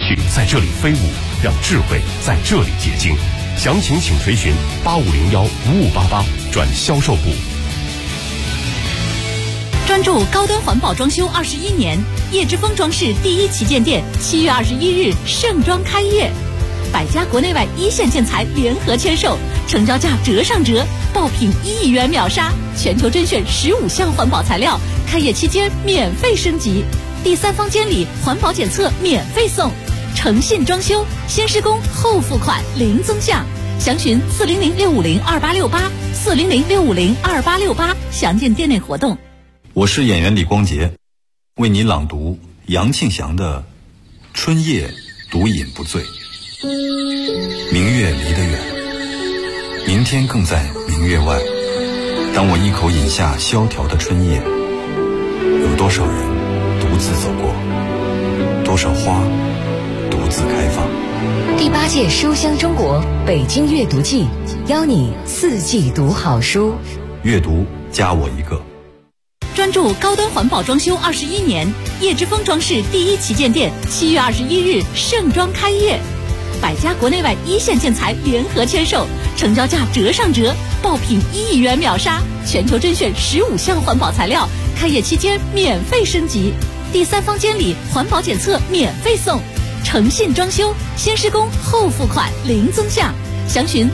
绪在这里飞舞，让智慧在这里结晶。详情请垂询8501-5588转销售部。 专注高端环保装修21年，叶之峰装饰第一旗舰店7月21日盛装开业，百家国内外一线建材联合签售，成交价折上折，爆品1亿元秒杀，全球甄选15项环保材料，开业期间免费升级，第3方监理环保检测免费送，诚信装修，先施工后付款零增项，详询400-650-2868，400-650-2868，详见店内活动。 我是演员李光洁，为你朗读杨庆祥的《春夜独饮不醉》。明月离得远，明天更在明月外。当我一口饮下萧条的春夜，有多少人独自走过，多少花独自开放。 第8届书香中国北京阅读季，邀你4季读好书。 阅读加我一个。 专注高端环保装修21年，叶之峰装饰第一旗舰店7月21日盛装开业，百家国内外一线建材联合签售，成交价折上折，爆品1亿元秒杀，全球甄选15项环保材料，开业期间免费升级，第3方监理环保检测免费送，诚信装修，先施工后付款零增项，详询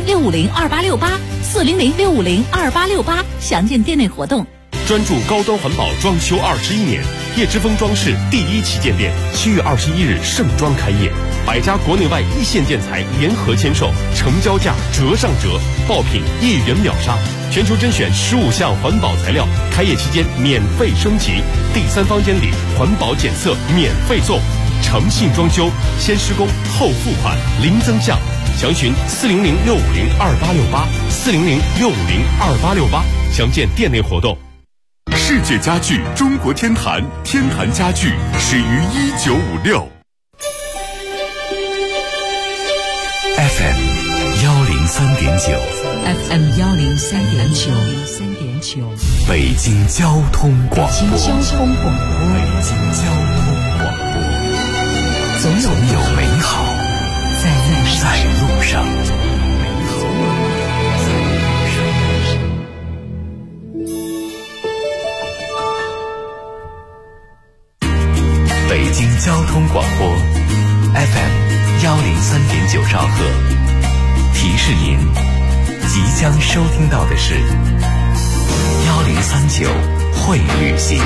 400-650-2868，400-650-2868，详见店内活动。 专注高端环保装修21年，叶之峰装饰第一旗舰店7月21日盛装开业，百家国内外一线建材联合签售，成交价折上折，爆品1亿元秒杀，全球甄选15项环保材料，开业期间免费升级，第3方监理环保检测免费送，诚信装修，先施工后付款零增项，详询400-650-2868，400-650-2868，详见店内活动。 世界家具中国天坛，天坛家具始于1956。 FM 103.9 FM 103.9， 北京交通广播。 北京交通广播，总有美好在路上。 北京交通广播 FM 103.9兆赫，提示您即将收听到的是1039会旅行。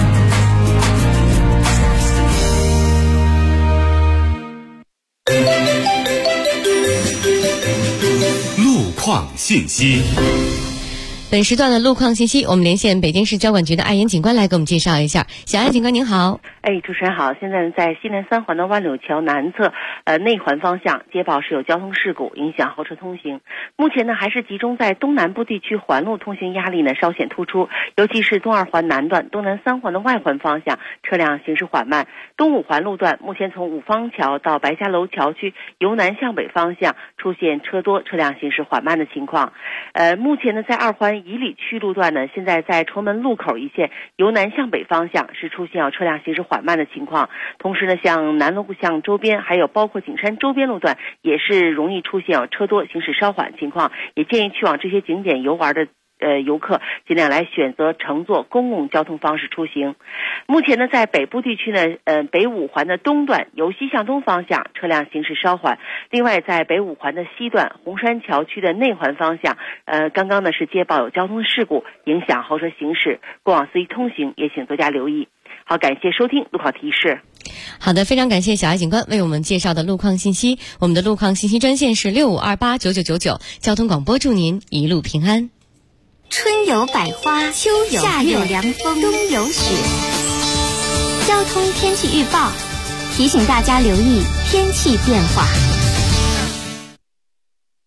路况信息。 本时段的路况信息，我们连线北京市交管局的艾岩警官来给我们介绍一下。小艾警官您好。 主持人好。现在在西南3环的万柳桥南侧内环方向接报是有交通事故，影响后车通行。目前呢还是集中在东南部地区环路通行压力呢稍显突出，尤其是东2环南段、东南3环的外环方向车辆行驶缓慢。东5环路段目前从五方桥到白家楼桥区由南向北方向出现车多，车辆行驶缓慢的情况。目前呢在2环以里区路段呢，现在在崇门路口一线由南向北方向是出现车辆行驶缓慢的情况。同时呢，像南锣鼓巷周边还有包括景山周边路段也是容易出现车多行驶稍缓情况，也建议去往这些景点游玩的游客尽量来选择乘坐公共交通方式出行。目前呢在北部地区呢北5环的东段由西向东方向车辆行驶稍缓，另外在北5环的西段红山桥区的内环方向刚刚呢是接报有交通事故，影响后车行驶，过往司机通行也请多加留意。好，感谢收听路况提示。 好的，非常感谢小艾警官为我们介绍的路况信息。我们的路况信息专线是65289999，交通广播祝您一路平安。 春有百花，秋有夏有凉风，冬有雪。交通天气预报提醒大家留意天气变化。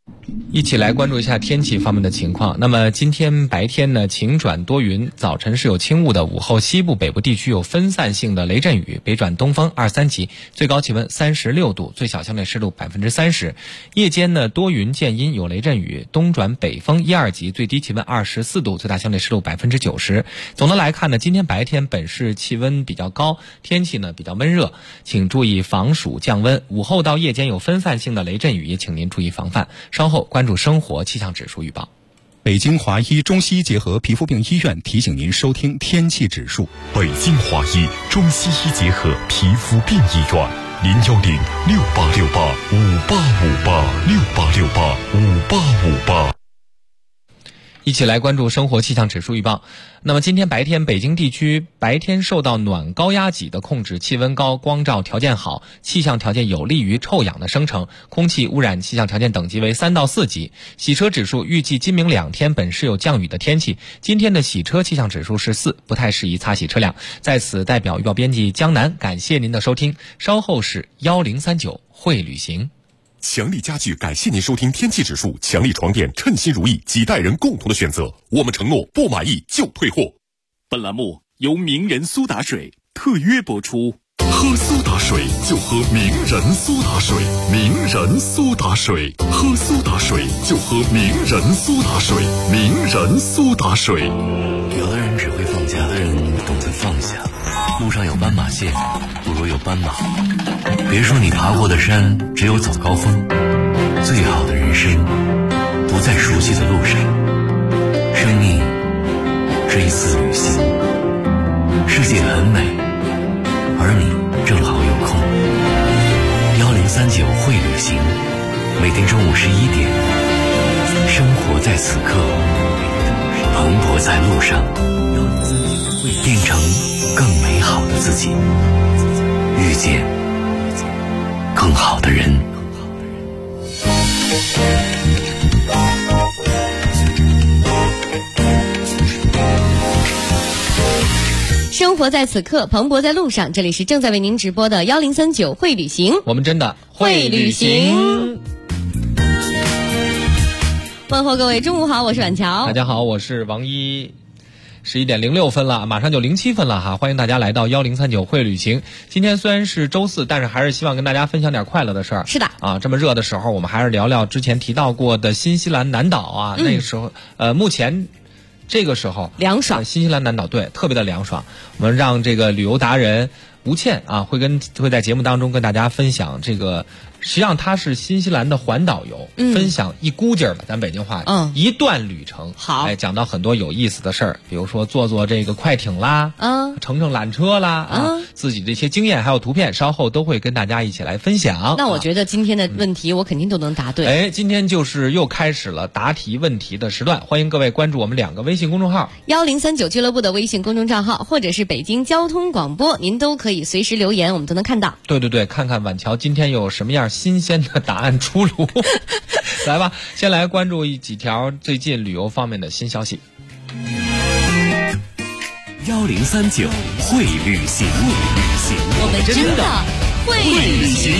一起来关注一下天气方面的情况。那么今天白天呢，晴转多云，早晨是有轻雾的，午后西部北部地区有分散性的雷阵雨，北转东风2、3级，最高气温36度，最小相对湿度30%。夜间呢多云见阴，有雷阵雨，东转北风1、2级，最低气温24度，最大相对湿度90%。总的来看呢，今天白天本市气温比较高，天气呢比较闷热，请注意防暑降温。午后到夜间有分散性的雷阵雨，也请您注意防范。稍后关注生活气象指数预报。 北京华医中西医结合皮肤病医院提醒您收听天气指数。 北京华医中西医结合皮肤病医院，0106868585868685858。 一起来关注生活气象指数预报。那么今天白天，北京地区白天受到暖高压脊的控制，气温高，光照条件好，气象条件有利于臭氧的生成，空气污染气象条件等级为3到4级。洗车指数预计今明2天本市有降雨的天气，今天的洗车气象指数是4，不太适宜擦洗车辆。在此代表预报编辑江南感谢您的收听，稍后是1039会旅行。 强力家具感谢您收听天气指数，强力床垫称心如意，几代人共同的选择，我们承诺不满意就退货。 本栏目由名人苏打水特约播出。喝苏打水就喝名人苏打水，名人苏打水，喝苏打水就喝名人苏打水，名人苏打水。 有的人只会放假，有的人懂得放下。路上有斑马线，不如有斑马。别说你爬过的山只有早高峰，最好的人生不在熟悉的路上。生命是一次旅行，世界很美，而你正好有空。1039会旅行，每天中午11点，生活在此刻，蓬勃在路上，变成更美好的自己，遇见更好的人。 生活在此刻，蓬勃在路上。这里是正在为您直播的1039会旅行， 我们真的会旅行。 问候各位中午好，我是婉乔。 大家好，我是王一。11点06分了，马上就07分了哈！欢迎大家来到1039会旅行。今天虽然是周四，但是还是希望跟大家分享点快乐的事儿。 是的啊，这么热的时候，我们还是聊聊之前提到过的新西兰南岛啊。那个时候，目前这个时候凉爽， 新西兰南岛对，特别的凉爽。我们让这个旅游达人吴倩啊，会在节目当中跟大家分享这个。实际上它是新西兰的环岛游，分享一股劲儿吧，咱北京话，一段旅程。 好， 讲到很多有意思的事儿，比如说坐这个快艇啦，乘缆车啦，自己这些经验还有图片，稍后都会跟大家一起来分享。 那我觉得今天的问题我肯定都能答对。 今天就是又开始了答题问题的时段，欢迎各位关注我们2个微信公众号 ，1039俱乐部的微信公众账号，或者是北京交通广播，您都可以随时留言，我们都能看到。 对，看看婉乔今天有什么样新鲜的答案出炉。来吧，先来关注几条最近旅游方面的新消息。 1039会旅行， 我们真的会旅行。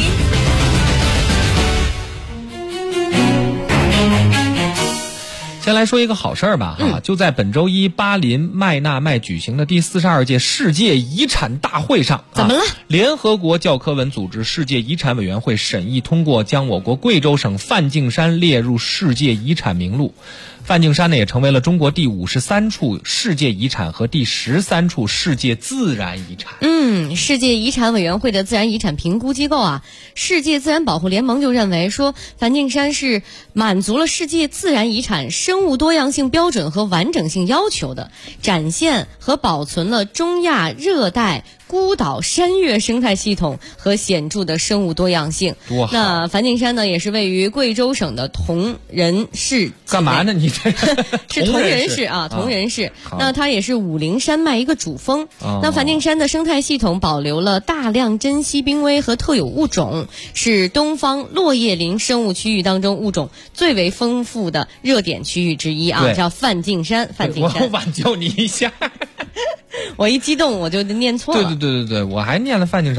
先来说一个好事儿吧，就在本周一巴林麦纳麦举行的第42届世界遗产大会上， 怎么了？ 联合国教科文组织世界遗产委员会审议通过，将我国贵州省梵净山列入世界遗产名录。梵净山呢，也成为了中国第53处世界遗产和第13处世界自然遗产。 世界遗产委员会的自然遗产评估机构啊，世界自然保护联盟就认为说，梵净山是满足了世界自然遗产生物多样性标准和完整性要求的，展现和保存了中亚热带孤岛山岳生态系统和显著的生物多样性。 多好！ 那梵净山呢，也是位于贵州省的铜仁市。 干嘛呢？你这是铜仁市啊，铜仁市。那它也是武陵山脉一个主峰。那梵净山的生态系统保留了大量珍稀濒危和特有物种，是东方落叶林生物区域当中物种最为丰富的热点区域之一啊，叫梵净山。梵净山， 我挽救你一下。 我一激动我就念错了。 对，我还念了梵净山。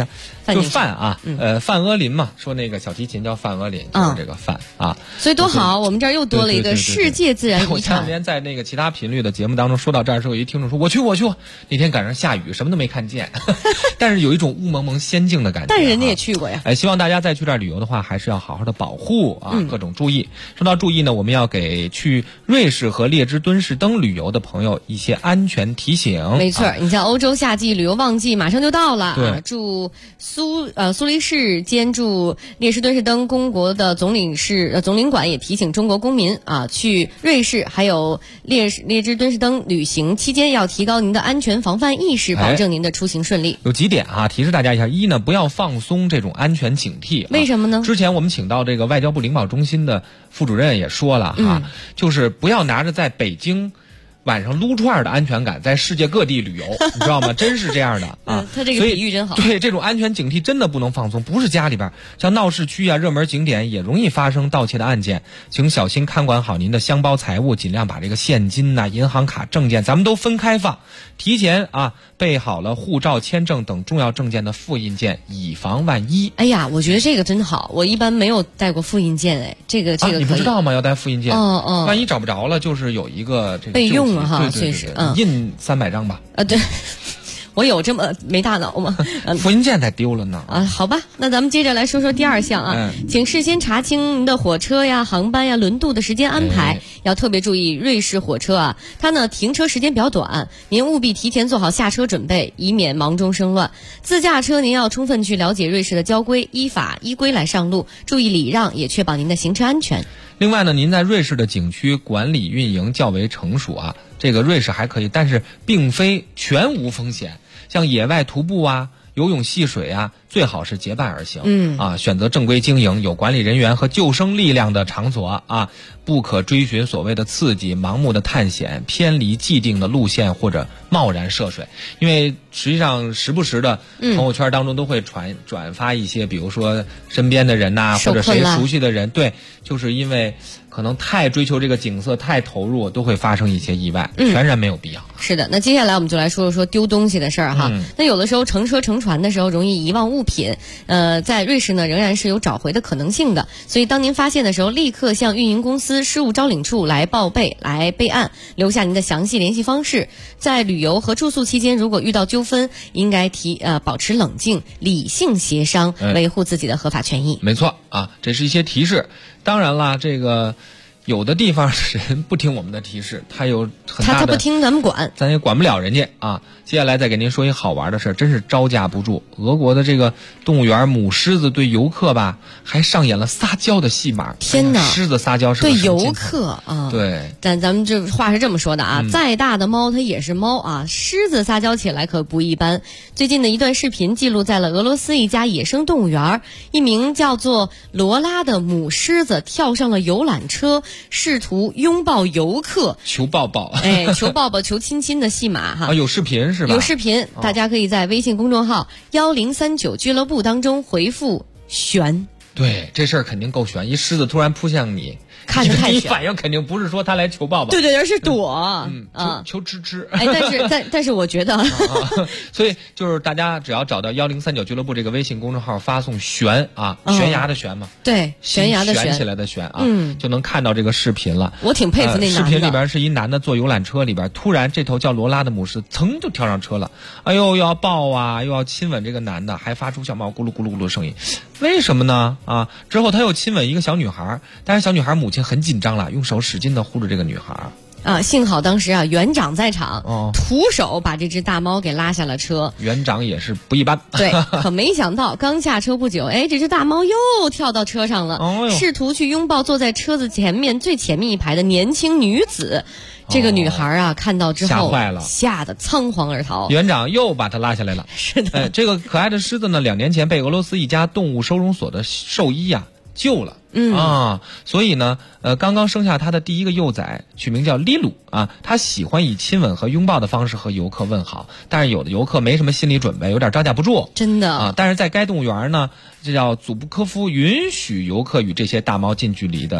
就范啊，范阿林嘛，说那个小提琴叫范阿林，就是这个范啊。 所以多好，我们这儿又多了一个世界自然遗产。 我前两天在那个其他频率的节目当中说到这儿的时候，有一听众说我去，那天赶上下雨，什么都没看见，但是有一种雾蒙蒙仙境的感觉。 但是人家也去过呀。 希望大家再去这儿旅游的话，还是要好好的保护啊，各种注意。说到注意呢，我们要给去瑞士和列支敦士登旅游的朋友一些安全提醒。 没错，你像欧洲夏季旅游旺季马上就到了啊， 驻苏黎世兼驻列支敦士登公国的总领馆也提醒中国公民啊，去瑞士还有列支敦士登旅行期间要提高您的安全防范意识，保证您的出行顺利。 有几点啊，提示大家一下：一呢，不要放松这种安全警惕。 为什么呢？ 之前我们请到这个外交部领保中心的副主任也说了哈，就是不要拿着在北京晚上撸串的安全感在世界各地旅游，你知道吗？真是这样的啊！ 他这个比喻真好。 对，这种安全警惕真的不能放松，不是家里边，像闹市区啊、热门景点也容易发生盗窃的案件，请小心看管好您的箱包财物，尽量把这个现金呐、银行卡、证件咱们都分开放，提前啊备好了护照、签证等重要证件的复印件，以防万一。 哎呀，我觉得这个真好，我一般没有带过复印件，哎，这个可以。 你不知道吗？要带复印件，万一找不着了，就是有一个这个备用了哈， 对，印300张吧。 对。我有这么没大脑吗？ 复印件才丢了呢。 好吧，那咱们接着来说说第二项啊，请事先查清您的火车呀、航班呀、轮渡的时间安排，要特别注意瑞士火车啊，它呢停车时间比较短，您务必提前做好下车准备，以免忙中生乱。自驾车您要充分去了解瑞士的交规，依法依规来上路，注意礼让，也确保您的行车安全。 另外呢，您在瑞士的景区管理运营较为成熟啊，这个瑞士还可以，但是并非全无风险。像野外徒步啊、游泳戏水啊，最好是结伴而行。选择正规经营、有管理人员和救生力量的场所啊，不可追寻所谓的刺激、盲目的探险、偏离既定的路线或者贸然涉水。因为实际上时不时的朋友圈当中都会转发一些，比如说身边的人呐、或者谁熟悉的人，对，就是因为可能太追求这个景色、太投入，都会发生一些意外，全然没有必要。 是的，那接下来我们就来说说丢东西的事儿哈。那有的时候乘车乘船的时候容易遗忘物品，在瑞士呢仍然是有找回的可能性的，所以当您发现的时候，立刻向运营公司失物招领处来报备、来备案，留下您的详细联系方式。在旅游和住宿期间，如果遇到纠纷，应该保持冷静、理性协商，维护自己的合法权益。 没错啊，这是一些提示。当然啦，这个有的地方人不听我们的提示，他有很大的他不听咱们管， 咱也管不了人家啊。接下来再给您说一好玩的事，真是招架不住。俄国的这个动物园母狮子对游客吧，还上演了撒娇的戏码。 天哪， 狮子撒娇是对游客啊？ 对。 但咱们这话是这么说的啊，再大的猫它也是猫啊，狮子撒娇起来可不一般。最近的一段视频记录在了俄罗斯一家野生动物园，一名叫做罗拉的母狮子跳上了游览车，试图拥抱游客， 求抱抱， 求抱抱、求亲亲的戏码哈。 有视频是吧？ 有视频，大家可以在微信公众号1039俱乐部当中回复悬。 对，这事儿肯定够悬，一狮子突然扑向你， 看着太悬， 你反应肯定不是说他来求抱抱， 对，而是躲， 求吃吃。 但是我觉得， 所以就是大家只要找到1039俱乐部这个微信公众号，发送悬啊，悬崖的悬嘛， 对，悬崖的悬起来的悬啊，就能看到这个视频了。 我挺佩服那男的。 视频里边是一男的坐游览车里边，突然这头叫罗拉的母狮噌就跳上车了，哎呦，又要抱啊，又要亲吻这个男的，还发出小猫咕噜咕噜咕噜的声音。为什么呢？之后他又亲吻一个小女孩，但是小女孩母亲很紧张了，用手使劲的护着这个女孩。 幸好当时园长在场，徒手把这只大猫给拉下了车。 园长也是不一般。 对，可没想到刚下车不久，这只大猫又跳到车上了，试图去拥抱坐在车子最前面一排的年轻女子。这个女孩看到之后吓坏了， 吓得苍皇而逃。 园长又把她拉下来了。 是的， 这个可爱的狮子呢，2年前被俄罗斯一家动物收容所的兽医救了。所以呢，刚刚生下他的第一个幼崽，取名叫利鲁啊。他喜欢以亲吻和拥抱的方式和游客问好，但是有的游客没什么心理准备，有点招架不住。 真的但是在该动物园呢，这叫祖布科夫允许游客与这些大猫近距离的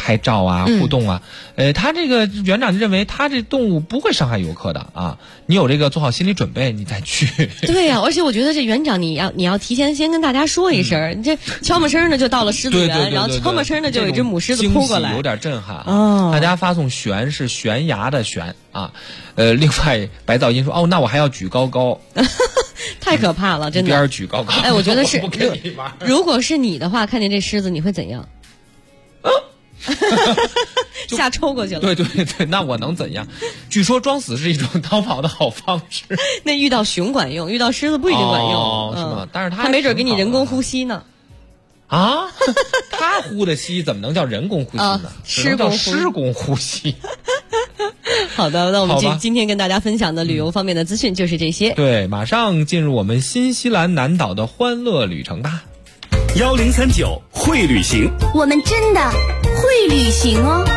拍照啊、互动啊。他这个园长认为他这动物不会伤害游客的啊，你有这个做好心理准备，你再去。 对呀，而且我觉得这园长你要提前先跟大家说一声，你这悄没声的就到了狮子园，然后悄没声的就有一只母狮子扑过来， 有点震撼啊。大家发送悬是悬崖的悬啊。另外白噪音说那我还要举高高。 太可怕了，真的。 边举高高。 我觉得是不跟你玩。 如果是你的话，看见这狮子你会怎样？吓抽过去了。 对，那我能怎样？据说装死是一种逃跑的好方式。 那遇到熊管用，遇到狮子不一定管用， 是吗？但是他没准给你人工呼吸呢。 啊，他呼的吸怎么能叫人工呼吸呢？ 施工呼吸。 好的，那我们今天跟大家分享的旅游方面的资讯就是这些。 对，马上进入我们新西兰南岛的欢乐旅程吧。 1039会旅行， 我们真的会旅行哦。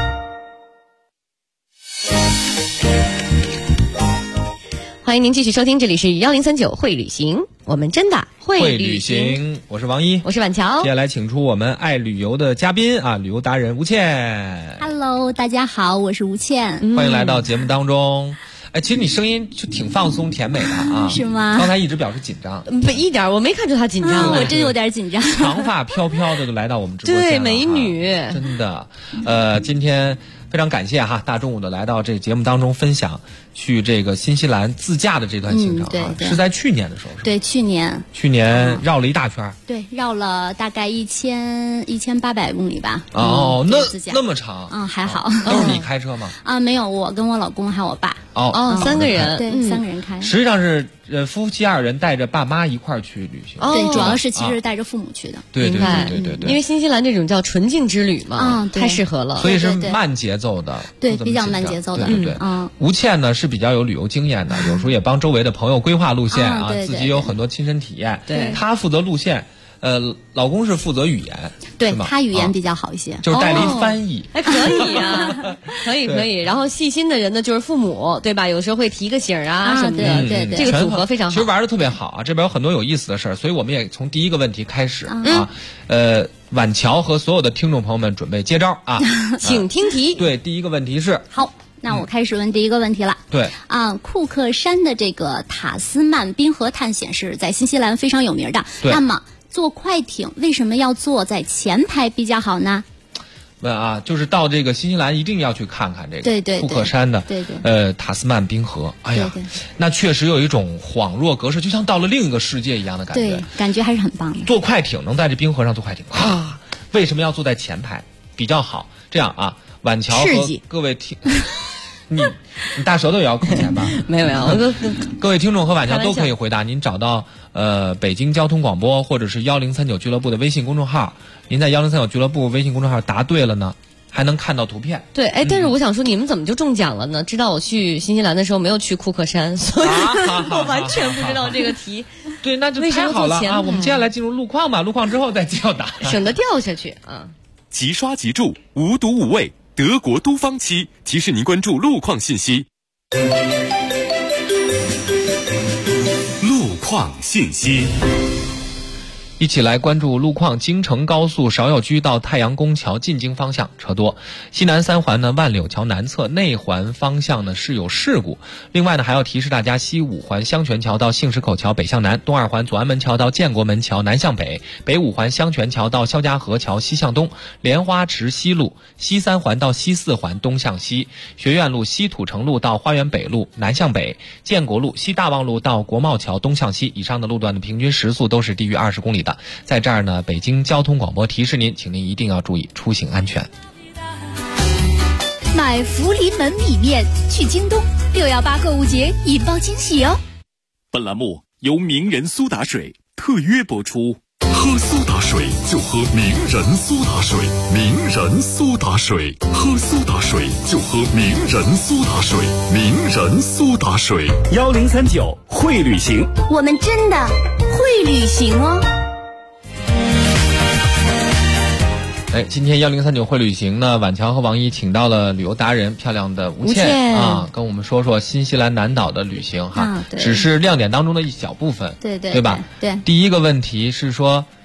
欢迎您继续收听，这里是1039会旅行，我们真的会旅行。 我是王一， 我是婉乔。 接下来请出我们爱旅游的嘉宾啊，旅游达人吴倩。 Hello， 大家好，我是吴倩， 欢迎来到节目当中。其实你声音就挺放松甜美的啊， 是吗？ 刚才一直表示紧张， 不一点，我没看出他紧张， 我真有点紧张。 长发飘飘的就来到我们直播间了， 对，美女， 真的。今天非常感谢哈，大中午的来到这个节目当中分享去这个新西兰自驾的这段行程啊， 对， 是在去年的时候， 对，去年绕了一大圈， 对，绕了大概1800公里吧。 那么长， 还好。 都是你开车吗？ 没有，我跟我老公还有我爸。 三个人， 对，3个人开。 实际上是夫妻2人带着爸妈一块儿去旅行。 对，主要是其实带着父母去的。 对， 因为新西兰这种叫纯净之旅嘛，太适合了。 所以是慢节奏的， 对，比较慢节奏的。 对。吴倩呢是比较有旅游经验的，有时候也帮周围的朋友规划路线啊，自己有很多亲身体验。 对， 她负责路线。老公是负责语言， 对，他语言比较好一些， 就是代理翻译， 还可以啊，可以。然后细心的人呢，就是父母，对吧？有时候会提个醒啊什么的， 对， 这个组合非常好。 其实玩的特别好啊，这边有很多有意思的事儿，所以我们也从第一个问题开始啊。婉乔和所有的听众朋友们准备接招啊， 请听题。 对，第一个问题是好。那我开始问第一个问题了。 对库克山的这个塔斯曼冰河探险是在新西兰非常有名的。那么坐快艇为什么要坐在前排比较好呢？ 问啊，就是到这个新西兰一定要去看看这个库克山的塔斯曼冰河。哎呀，那确实有一种恍若隔世，就像到了另一个世界一样的感觉。 对，感觉还是很棒的。 坐快艇能在这冰河上坐快艇啊？为什么要坐在前排比较好？这样啊，婉乔和各位听。你大舌头也要扣钱吧？ 没有， 各位听众和婉乔都可以回答。您找到北京交通广播或者是1039俱乐部的微信公众号，您在1039俱乐部微信公众号答对了呢，还能看到图片。 对，但是我想说，你们怎么就中奖了呢？知道我去新西兰的时候没有去库克山，所以我完全不知道这个题。 对，那就太好了啊！我们接下来进入路况吧，路况之后再揭晓答案， 省得掉下去啊。 即刷即住，无毒无味。德国都方漆提示您关注路况信息。路况信息， 一起来关注路况。京承高速芍药居到太阳宫桥进京方向车多，西南3环呢万柳桥南侧内环方向呢是有事故。另外呢还要提示大家，西5环香泉桥到杏石口桥北向南，东2环左安门桥到建国门桥南向北，北5环香泉桥到肖家河桥西向东，莲花池西路西3环到西4环东向西，学院路西土城路到花园北路南向北，建国路西大望路到国贸桥东向西。以上的路段的平均时速都是低于20公里的。在这儿呢，北京交通广播提示您，请您一定要注意出行安全。 买福临门米面去京东，618购物节引爆惊喜哦！ 本栏目由名人苏打水特约播出。 喝苏打水就喝名人苏打水，名人苏打水，喝苏打水就喝名人苏打水，名人苏打水。 1039会旅行， 我们真的会旅行哦。 今天1039会旅行呢，婉乔和王一请到了旅游达人漂亮的吴倩啊，跟我们说说新西兰南岛的旅行哈，只是亮点当中的一小部分， 对吧？ 对。 第一个问题是说，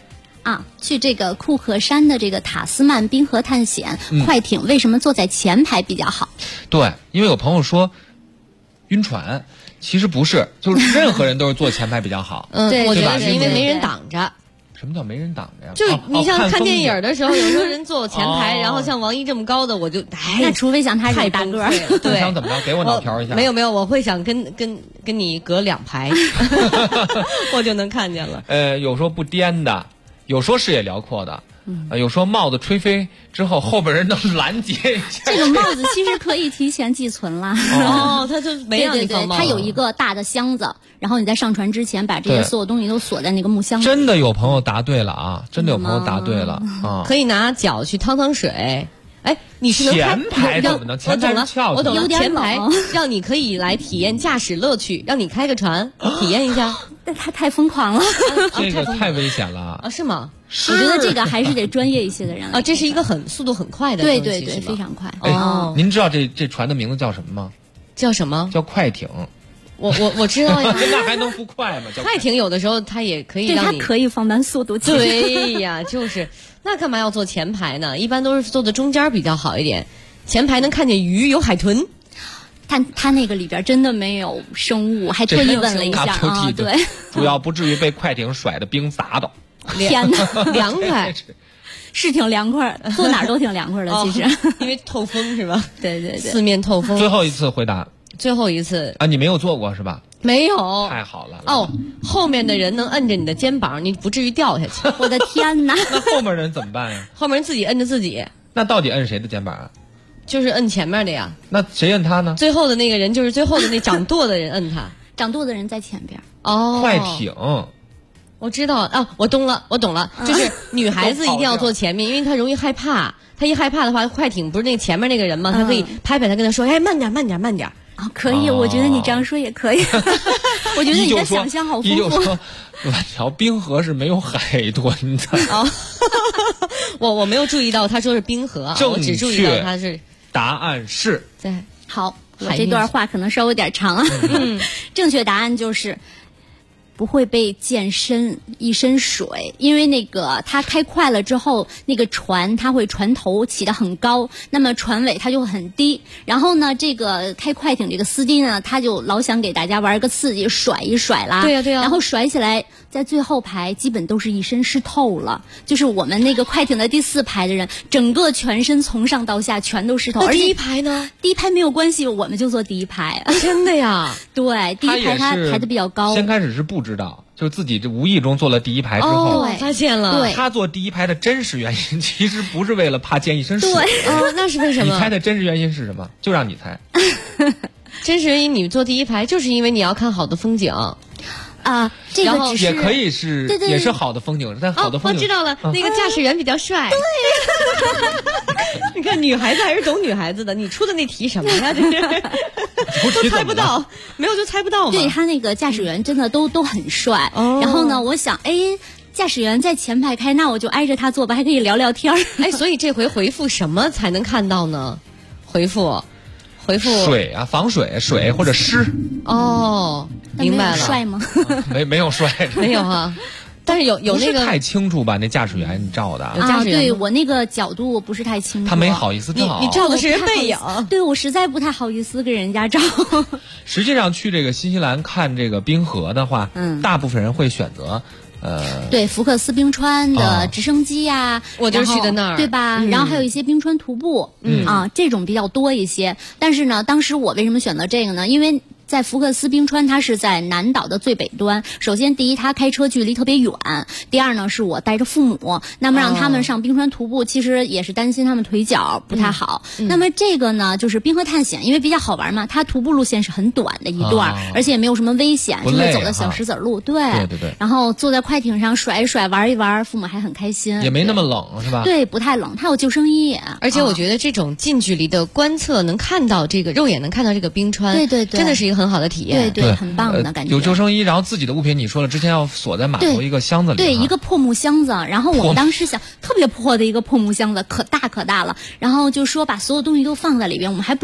啊，去这个库克山的这个塔斯曼冰河探险快艇，为什么坐在前排比较好？ 对，因为有朋友说晕船，其实不是，就是任何人都是坐前排比较好。 对，我觉得是因为没人挡着。 什么叫没人挡着呀？ 就你像看电影的时候，有时候人坐我前排，然后像王一这么高的，我就那除非像他这么大个儿， 对，想怎么着给我脑瓢一下？ 没有，我会想跟你隔2排，我就能看见了。 有说不颠的，有说视野辽阔的。有说帽子吹飞之后，后边人能拦截一下。 这个帽子其实可以提前寄存啦。 他就没让你放帽子。 它有一个大的箱子，然后你在上船之前把这些所有东西都锁在那个木箱里。 真的有朋友答对了啊！真的有朋友答对了啊！ 可以拿脚去趟水。哎，你是能前排怎么能？前排我懂了，前排让你可以来体验驾驶乐趣，让你开个船体验一下。 但他太疯狂了， 这个太危险了啊！是吗？ 我觉得这个还是得专业一些的人啊。这是一个速度很快的东西， 对，非常快。 哦，您知道这船的名字叫什么吗？ 叫什么？ 叫快艇。 我知道呀。 那还能不快吗？ 快艇有的时候它也可以让你， 它可以放慢速度。 对呀，就是那干嘛要坐前排呢？一般都是坐的中间比较好一点，前排能看见鱼，有海豚。 它那个里边真的没有生物，还特意问了一下啊。对， 主要不至于被快艇甩的冰砸到。 天哪， 凉快， 是挺凉快，坐哪儿都挺凉快的。其实， 因为透风是吧？ 对， 四面透风。 最后一次回答。 最后一次啊，你没有坐过是吧？ 没有。 太好了。 哦，后面的人能摁着你的肩膀，你不至于掉下去。 我的天哪！ 那后面人怎么办呀？ 后面人自己摁着自己。 那到底摁谁的肩膀啊？ 就是摁前面的呀。 那谁摁他呢？ 最后的那个人就是最后的那掌舵的人摁他。 掌舵的人在前边。 哦。 快艇。 我知道啊，我懂了，就是女孩子一定要坐前面，因为她容易害怕。她一害怕的话，快艇不是那前面那个人吗？她可以拍拍他，跟他说：“哎，慢点。” 啊，可以，我觉得你这样说也可以。我觉得你的想象好丰富。 你就说满条冰河是没有海豚的。 哦，我没有注意到他说是冰河，我只注意到他是。 答案是。 对， 好，我这段话可能稍微有点长啊。正确答案就是。不会被溅深一身水，因为那个它开快了之后，那个船它会船头起得很高，那么船尾它就很低。然后呢，这个开快艇这个司机呢，他就老想给大家玩个刺激，甩一甩啦。 对呀。 然后甩起来，在最后排基本都是一身湿透了。就是我们那个快艇的第4排的人，整个全身从上到下全都湿透。 而第1排呢？ 第1排没有关系，我们就坐第1排。 真的呀？ 对，第1排它排的比较高。 先开始是不知道，就自己这无意中坐了第1排之后， 发现了。 对， 他坐第1排的真实原因其实不是为了怕溅一身水。 对， 那是为什么？ 你猜的真实原因是什么？就让你猜。 真实原因，你坐第1排就是因为你要看好的风景。 啊，这个只是也可以是， 对也是好的风景，但好的风景。 我知道了，那个驾驶员比较帅。对，你看女孩子还是懂女孩子的，你出的那题什么呀？这是都猜不到，没有就猜不到嘛。 对，他那个驾驶员真的都很帅。然后呢，我想，驾驶员在前排开，那我就挨着他坐吧，还可以聊聊天。 所以这回回复什么才能看到呢？回复水啊，防水或者湿。 哦，明白了。 帅吗？ 没有帅， 没有啊。但是有那个不是太清楚吧？那驾驶员你照的啊？对，我那个角度不是太清楚。 他没好意思照。 你照的是人背影。 对，我实在不太好意思跟人家照。 实际上去这个新西兰看这个冰河的话，大部分人会选择。 对，福克斯冰川的直升机呀， 我就去的那儿， 对吧？然后还有一些冰川徒步，这种比较多一些。但是呢，当时我为什么选择这个呢？因为在福克斯冰川，它是在南岛的最北端。首先，第一，它开车距离特别远；第二呢，是我带着父母，那么让他们上冰川徒步，其实也是担心他们腿脚不太好。那么这个呢，就是冰河探险，因为比较好玩嘛，它徒步路线是很短的一段，而且也没有什么危险，就是走的小石子路。对。然后坐在快艇上甩一甩，玩一玩，父母还很开心。 也没那么冷，是吧？ 对，不太冷，它有救生衣。 而且我觉得这种近距离的观测，能看到这个肉眼能看到这个冰川， 对， 真的是一个很好的体验。 对，很棒的感觉。 有救生衣，然后自己的物品，你说了之前要锁在码头一个箱子里。 对，一个破木箱子。然后我们当时想，特别破的一个破木箱子，可大了。然后就说把所有东西都放在里边，我们还不知道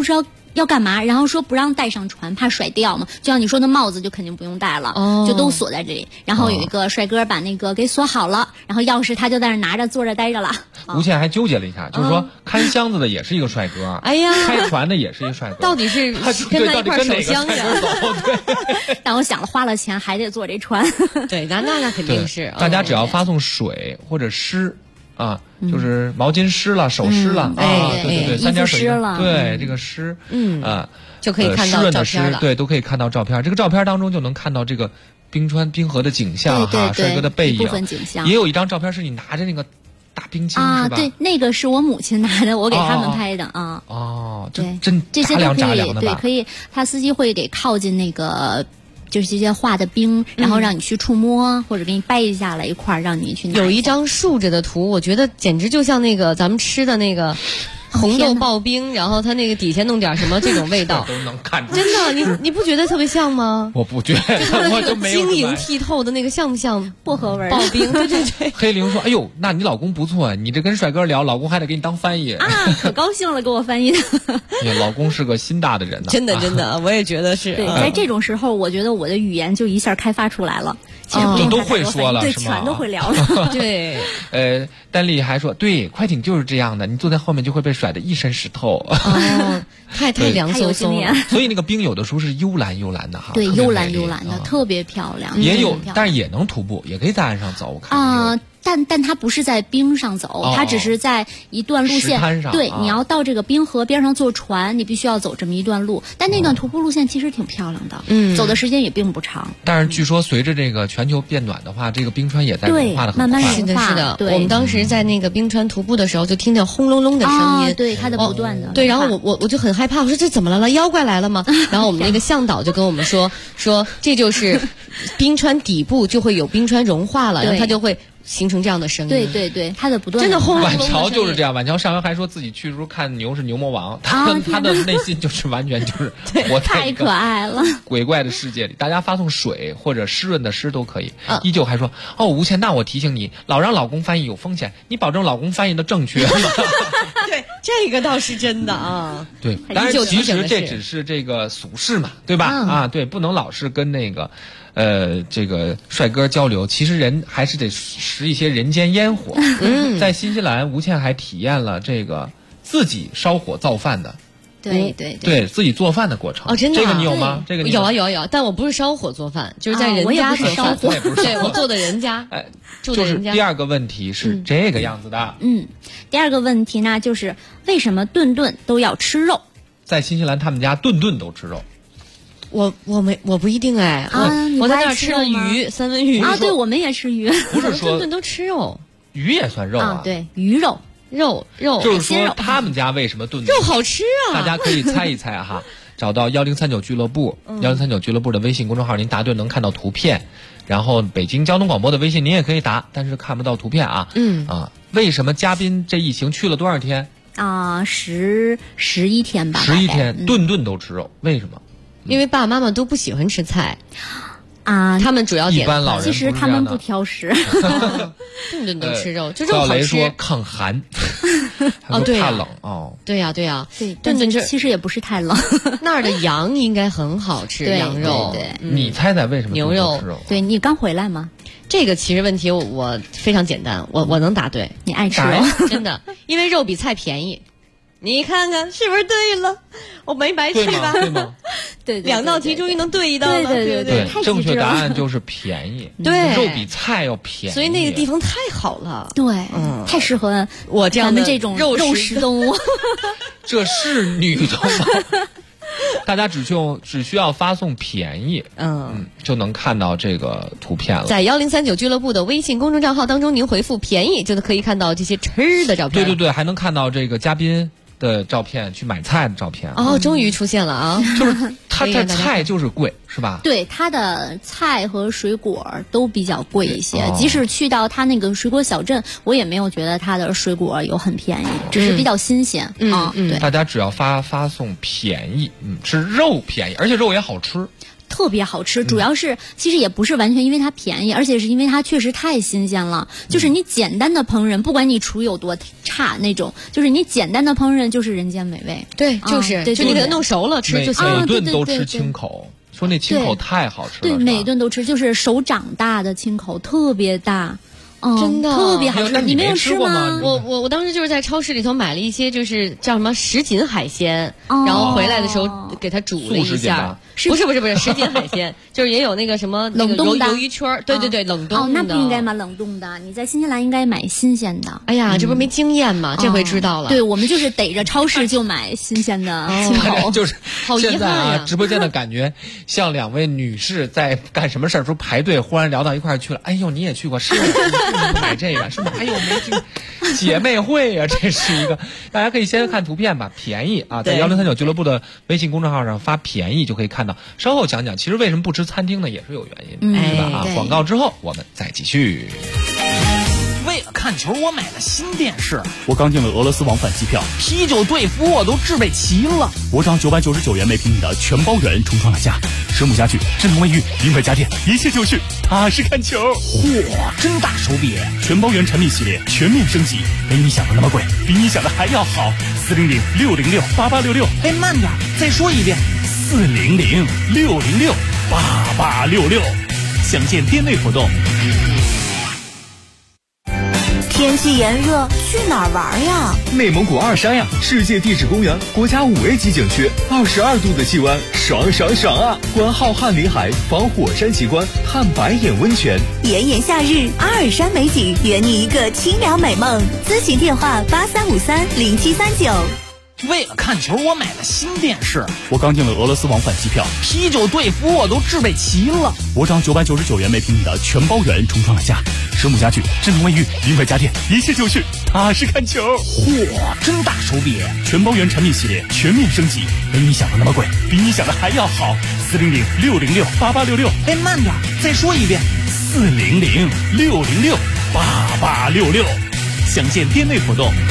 要干嘛？然后说不让带上船，怕甩掉嘛。就像你说的帽子就肯定不用戴了，就都锁在这里。然后有一个帅哥把那个给锁好了，然后钥匙他就在那拿着坐着待着了。 吴倩还纠结了一下，就是说看箱子的也是一个帅哥， 哎呀， 开船的也是一个帅哥， 到底是跟他一块守箱的？ 但我想了，花了钱还得坐这船。 对，那肯定是。 大家只要发送水或者湿。就是毛巾湿了、手湿了对，3点水对这个湿， 就可以看到照片了。 对，都可以看到照片。这个照片当中就能看到这个冰河的景象哈，帅哥的背影。 部分景象。 也有一张照片是你拿着那个大冰晶是吧？ 对，那个是我母亲拿的，我给他们拍的啊。 真这些都可以， 对， 可以。他司机会给靠近那个。就是这些化的冰，然后让你去触摸，或者给你掰下来一块，让你去拿。 有一张竖着的图，我觉得简直就像那个咱们吃的那个红豆刨冰，然后它那个底下弄点什么这种味道， 都能看出。 真的，你不觉得特别像吗？ 我不觉得，我就没有晶莹剔透的那个像不像薄荷味刨冰？对。 黑玲说：“哎呦，那你老公不错，你这跟帅哥聊，老公还得给你当翻译啊，可高兴了，给我翻译的。 你老公是个心大的人呢， 真的，我也觉得是。 对，在这种时候，我觉得我的语言就一下开发出来了，其实都会说了， 对， 是吗？ 全都会聊了。 对， 丹丽还说，对，快艇就是这样的，你坐在后面就会被甩得一身湿透。 太凉飕飕了。 所以那个冰有的时候是幽蓝的哈， 对，幽蓝的，特别漂亮。 也有，但是也能徒步，也可以在岸上走。我看但它不是在冰上走，它只是在一段路线。对，你要到这个冰河边上坐船，你必须要走这么一段路。但那段徒步路线其实挺漂亮的，走的时间也并不长。 但是据说随着这个全球变暖的话，这个冰川也在融化的很快。 慢慢融化。 是的。 对， 我们当时在那个冰川徒步的时候，就听见轰隆隆的声音。 对，它的不断的。 对，然后我就很害怕，我说这怎么了？妖怪来了吗？然后我们那个向导就跟我们说这就是冰川底部就会有冰川融化了，然后它就会形成这样的声音。 对，它的不断真的轰隆隆。 晚桥就是这样，晚桥上回还说自己去的时候看牛是牛魔王，他的内心就是完全就是活在一个太可爱了鬼怪的世界里。大家发送水或者湿润的湿都可以。依旧还说吴倩，那我提醒你，老让老公翻译有风险，你保证老公翻译的正确。 对，这个倒是真的啊。 对，当然其实这只是这个俗事嘛，对吧？对，不能老是跟那个。这个帅哥交流，其实人还是得食一些人间烟火。在新西兰，吴倩还体验了这个自己烧火造饭的，对自己做饭的过程。 真的？ 这个你有吗？这个你有啊，但我不是烧火做饭，就是在人家做饭。对，我做的人家，住的人家。 就是第二个问题是这个样子的。 第二个问题呢，就是为什么顿顿都要吃肉？ 在新西兰，他们家顿顿都吃肉。 我不一定我在那儿吃了鱼，三文鱼对，我们也吃鱼， 不是说顿顿都吃肉， 鱼也算肉啊？ 对，鱼肉， 就是说他们家为什么顿顿肉好吃啊？ 大家可以猜一猜哈，找到1039俱乐部，1039俱乐部的微信公众号，您答对能看到图片，然后北京交通广播的微信您也可以答，但是看不到图片啊。为什么嘉宾这一行去了多少天 ？11天吧。 11天，顿顿都吃肉，为什么？ 因为爸爸妈妈都不喜欢吃菜他们主要点一般老人其实他们不挑食， 顿顿都吃肉，就肉好吃。 赵雷说抗寒， 对， 怕冷对呀， 顿顿其实也不是太冷。 那儿的羊应该很好吃，羊肉。 对， 你猜猜为什么牛肉？ 对，你刚回来吗？ 这个其实问题我非常简单，我能答对。 你爱吃肉， 真的，因为肉比菜便宜。你看看是不是对了？我没白去吧？ 对吗？ 对 ，2道题终于能对一道了。 对， 正确答案就是便宜。 对， 肉比菜要便宜， 所以那个地方太好了。 对，太适合我咱们这种肉食动物。 这是女的吗？大家只需要发送便宜，就能看到这个图片了。 在1039俱乐部的微信公众账号当中，您回复便宜就可以看到这些吃的照片。 对，还能看到这个嘉宾的照片，去买菜的照片。 终于出现了啊！ 就是它的菜就是贵，是吧？ 对，它的菜和水果都比较贵一些。即使去到它那个水果小镇，我也没有觉得它的水果有很便宜，只是比较新鲜。对， 大家只要发送便宜，是肉便宜，而且肉也好吃。 特别好吃。主要是其实也不是完全因为它便宜，而且是因为它确实太新鲜了。就是你简单的烹饪，不管你厨艺有多差那种，就是你简单的烹饪就是人间美味。 对，就是就你给它弄熟了吃就行了。 每顿都吃清口，说那清口太好吃了。 对，每顿都吃，就是手掌大的清口，特别大。 真的特别好吃，你没有吃吗？ 我当时就是在超市里头买了一些，就是叫什么什锦海鲜，然后回来的时候给它煮了一下。不是什锦海鲜，就是也有那个什么冷冻的鱿鱼圈，对，冷冻的。 那不应该买冷冻的，你在新西兰应该买新鲜的。 哎呀，这不是没经验吗？这回知道了。 对，我们就是逮着超市就买新鲜的清口。 就是现在啊， 直播间的感觉像两位女士在干什么事儿时候排队，忽然聊到一块儿去了。哎呦，你也去过是？买这个是吗？哎呦，没听姐妹会呀，这是一个，大家可以先看图片吧，便宜啊，在1039俱乐部的微信公众号上发便宜就可以看到。稍后讲讲，其实为什么不吃餐厅呢，也是有原因，是吧？广告之后我们再继续。 为了看球，我买了新电视。 我刚订了俄罗斯往返机票， 啤酒、队服我都置备齐了。 我涨999元每平米的全包圆重创了价，10亩家具、智能卫浴、零块家电，一切就绪，踏实看球。 嚯，真大手笔！ 全包圆产品系列全面升级，没你想的那么贵，比你想的还要好。400-606-8866。 哎，慢点，再说一遍。 400-606-8866。详见店内活动。 天气炎热，去哪儿玩呀？ 内蒙古二山呀，世界地质公园，国家5A级景区，22度的气温，爽爽爽啊！观浩瀚林海，访火山奇观，探白眼温泉。 炎炎夏日，阿尔山美景，圆你一个清凉美梦。咨询电话83530739。 为了看球，我买了新电视。 我刚订了俄罗斯往返机票， 啤酒、队服我都置备齐了。 我涨999元每平米的全包圆重创了价，10亩家具、智能卫浴、零块家电，一切就绪，踏实看球。 嚯，真大手笔！ 全包圆产品系列全面升级，没你想的那么贵，比你想的还要好。400-606-8866。 哎，慢点，再说一遍。 400-606-8866。详见店内活动。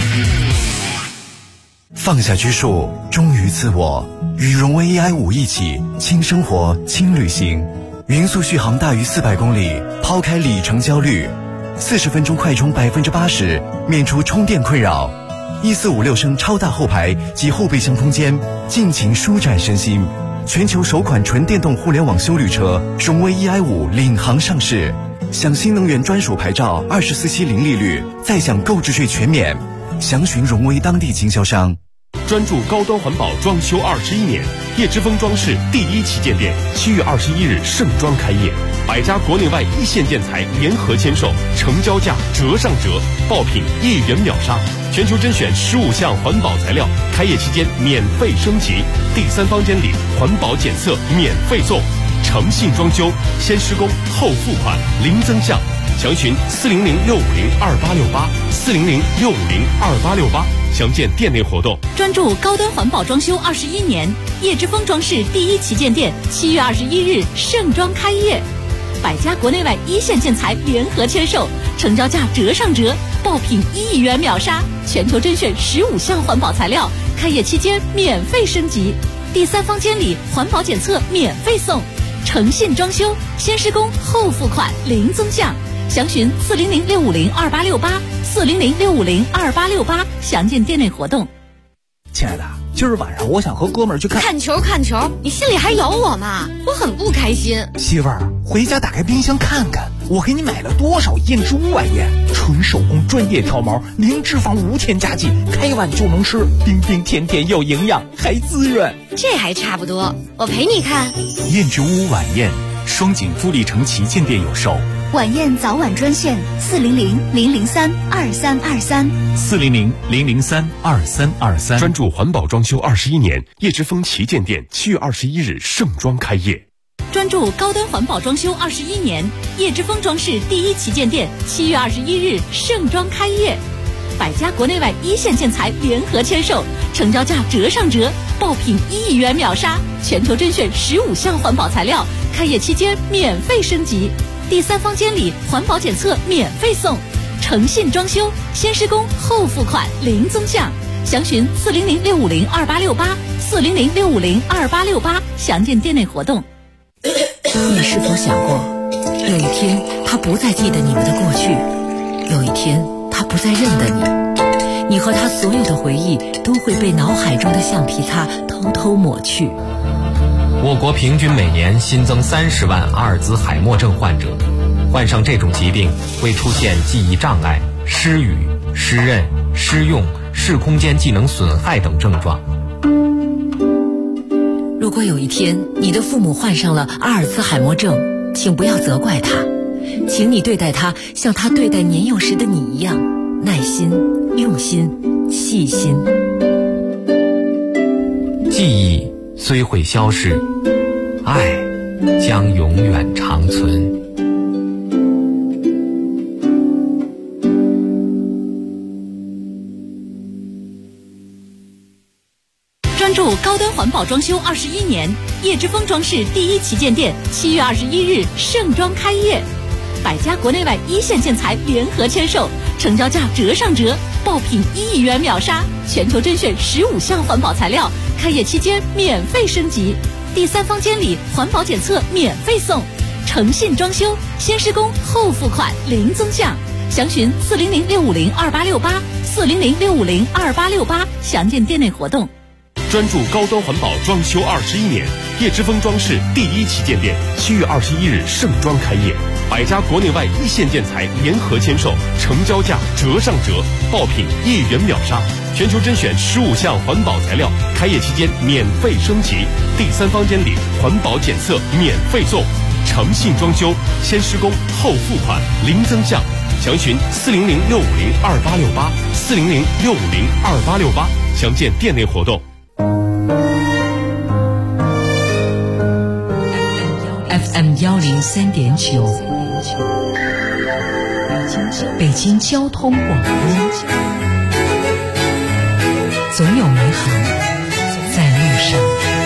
放下拘束，忠于自我，与荣威 EI5一起轻生活、轻旅行。匀速续航大于400公里，抛开里程焦虑，40分钟快充80%，免除充电困扰。1456升超大后排及后备箱空间，尽情舒展身心。全球首款纯电动互联网休旅车荣威 EI5领航上市，享新能源专属牌照，24期零利率，再享购置税全免。详询荣威当地经销商。 专注高端环保装修21年，叶之峰装饰第1旗舰店7月21日盛装开业，100家国内外一线建材联合签售，成交价折上折，爆品1元秒杀，全球甄选15项环保材料，开业期间免费升级，第3方监理环保检测免费送，诚信装修，先施工后付款，零增项。详询400-650-2868，400-650-2868，详见店内活动。 专注高端环保装修21年，叶之峰装饰第1旗舰店7月21日盛装开业，100家国内外一线建材联合签售，成交价折上折，爆品1元秒杀，全球甄选15项环保材料，开业期间免费升级，第3方监理环保检测免费送，诚信装修，先施工后付款，零增项。详询400-650-2868，400-650-2868，详见店内活动。 亲爱的，今儿晚上我想和哥们儿去看球，你心里还有我吗？我很不开心。 媳妇儿，回家打开冰箱看看，我给你买了多少燕之屋晚宴，纯手工专业挑毛，零脂肪无添加剂，开碗就能吃，冰冰甜甜又营养，还滋润。 这还差不多，我陪你看。 燕之屋晚宴，双井富力城旗舰店有售。 晚宴早晚专线 400-003-2323，400-003-2323。专注环保装修21年，叶之峰旗舰店7月21日盛装开业。 专注高端环保装修21年，叶之峰装饰第1旗舰店7月21日盛装开业，100家国内外一线建材联合签售，成交价折上折，爆品1元秒杀，全球甄选15项环保材料，开业期间免费升级，第3方监理环保检测免费送，诚信装修，先施工后付款，零增项。详询400-650-2868，400-650-2868，详见店内活动。 你是否想过，有一天他不再记得你们的过去，有一天他不再认得你，你和他所有的回忆都会被脑海中的橡皮擦偷偷抹去。 我国平均每年新增30万阿尔兹海默症患者，患上这种疾病会出现记忆障碍、失语、失认、失用、视空间技能损害等症状。 如果有一天你的父母患上了阿尔兹海默症，请不要责怪他，请你对待他像他对待年幼时的你一样，耐心、用心、细心。 记忆虽会消逝，爱将永远长存。 专注高端环保装修21年，叶之峰装饰第一旗舰店7月21日盛装开业，百家国内外一线建材联合签售，成交价折上折，爆品1亿元秒杀，全球甄选15项环保材料，开业期间免费升级，第3方监理环保检测免费送，诚信装修，先施工后付款零增项，详询400-650-2868，400-650-2868，详见店内活动。 专注高端环保装修21年，叶之峰装饰第一旗舰店7月21日盛装开业，百家国内外一线建材联合签售，成交价折上折，爆品1亿元秒杀，全球甄选15项环保材料，开业期间免费升级，第3方监理环保检测免费送，诚信装修，先施工后付款零增项，详询400-650-2868，400-650-2868，详见店内活动。 FM 103.9，北京交通广播，总有美好在路上。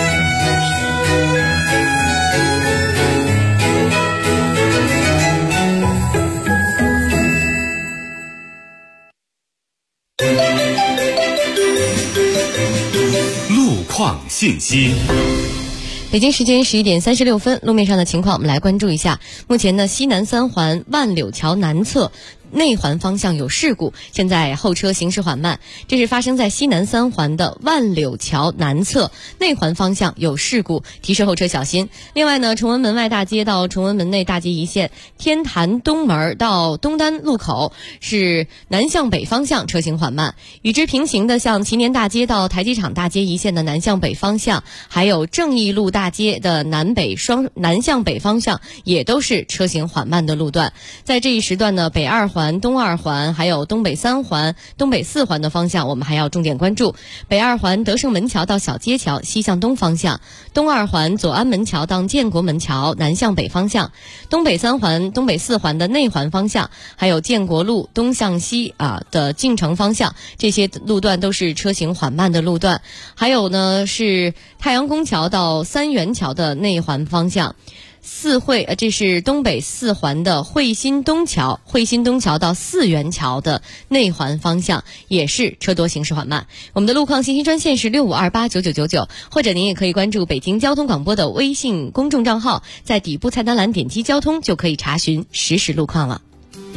路况信息。 北京时间11点36分，路面上的情况我们来关注一下。目前呢，西南三环万柳桥南侧内环方向有事故，现在后车行驶缓慢。这是发生在西南三环的万柳桥南侧内环方向有事故，提示后车小心。另外呢，崇文门外大街到崇文门内大街一线，天坛东门到东单路口是南向北方向车行缓慢。与之平行的像祈年大街到台机场大街一线的南向北方向，还有正义路大街的南向北方向也都是车行缓慢的路段。在这一时段呢，北二环、东二环还有东北三环、东北四环的方向我们还要重点关注。北二环德胜门桥到小街桥西向东方向，东二环左安门桥到建国门桥南向北方向，东北三环、东北四环的内环方向，还有建国路东向西的进城方向，这些路段都是车行缓慢的路段。还有呢是太阳宫桥到三元桥的内环方向，这是东北四环的汇新东桥到四元桥的内环方向也是车多行驶缓慢。我们的路况信息专线是65289999，或者您也可以关注北京交通广播的微信公众账号，在底部菜单栏点击交通就可以查询实时路况了。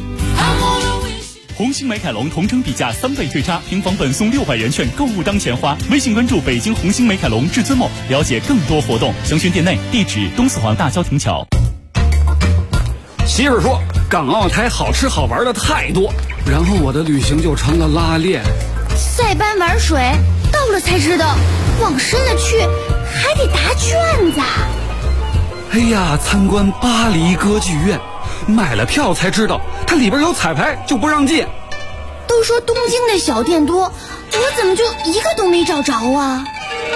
红星美凯龙同城比价3倍退差，平房本送600元券，购物当钱花。微信关注北京红星美凯龙至尊梦，了解更多活动。详询店内，地址东四环大郊亭桥。 媳妇说港澳台好吃好玩的太多，然后我的旅行就成了拉练。 塞班玩水，到了才知道，往深了去还得答卷子。 哎呀，参观巴黎歌剧院，买了票才知道它里边有彩排，就不让进。 都说东京的小店多，我怎么就一个都没找着啊？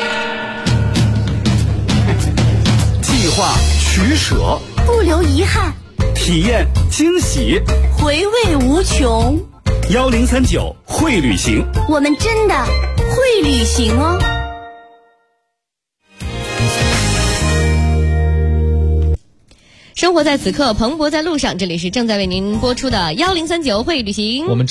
计划取舍， 不留遗憾， 体验惊喜， 回味无穷。 1039会旅行， 我们真的会旅行哦。 生活在此刻，蓬勃在路上。这里是正在为您播出的1039会旅行， 我们真的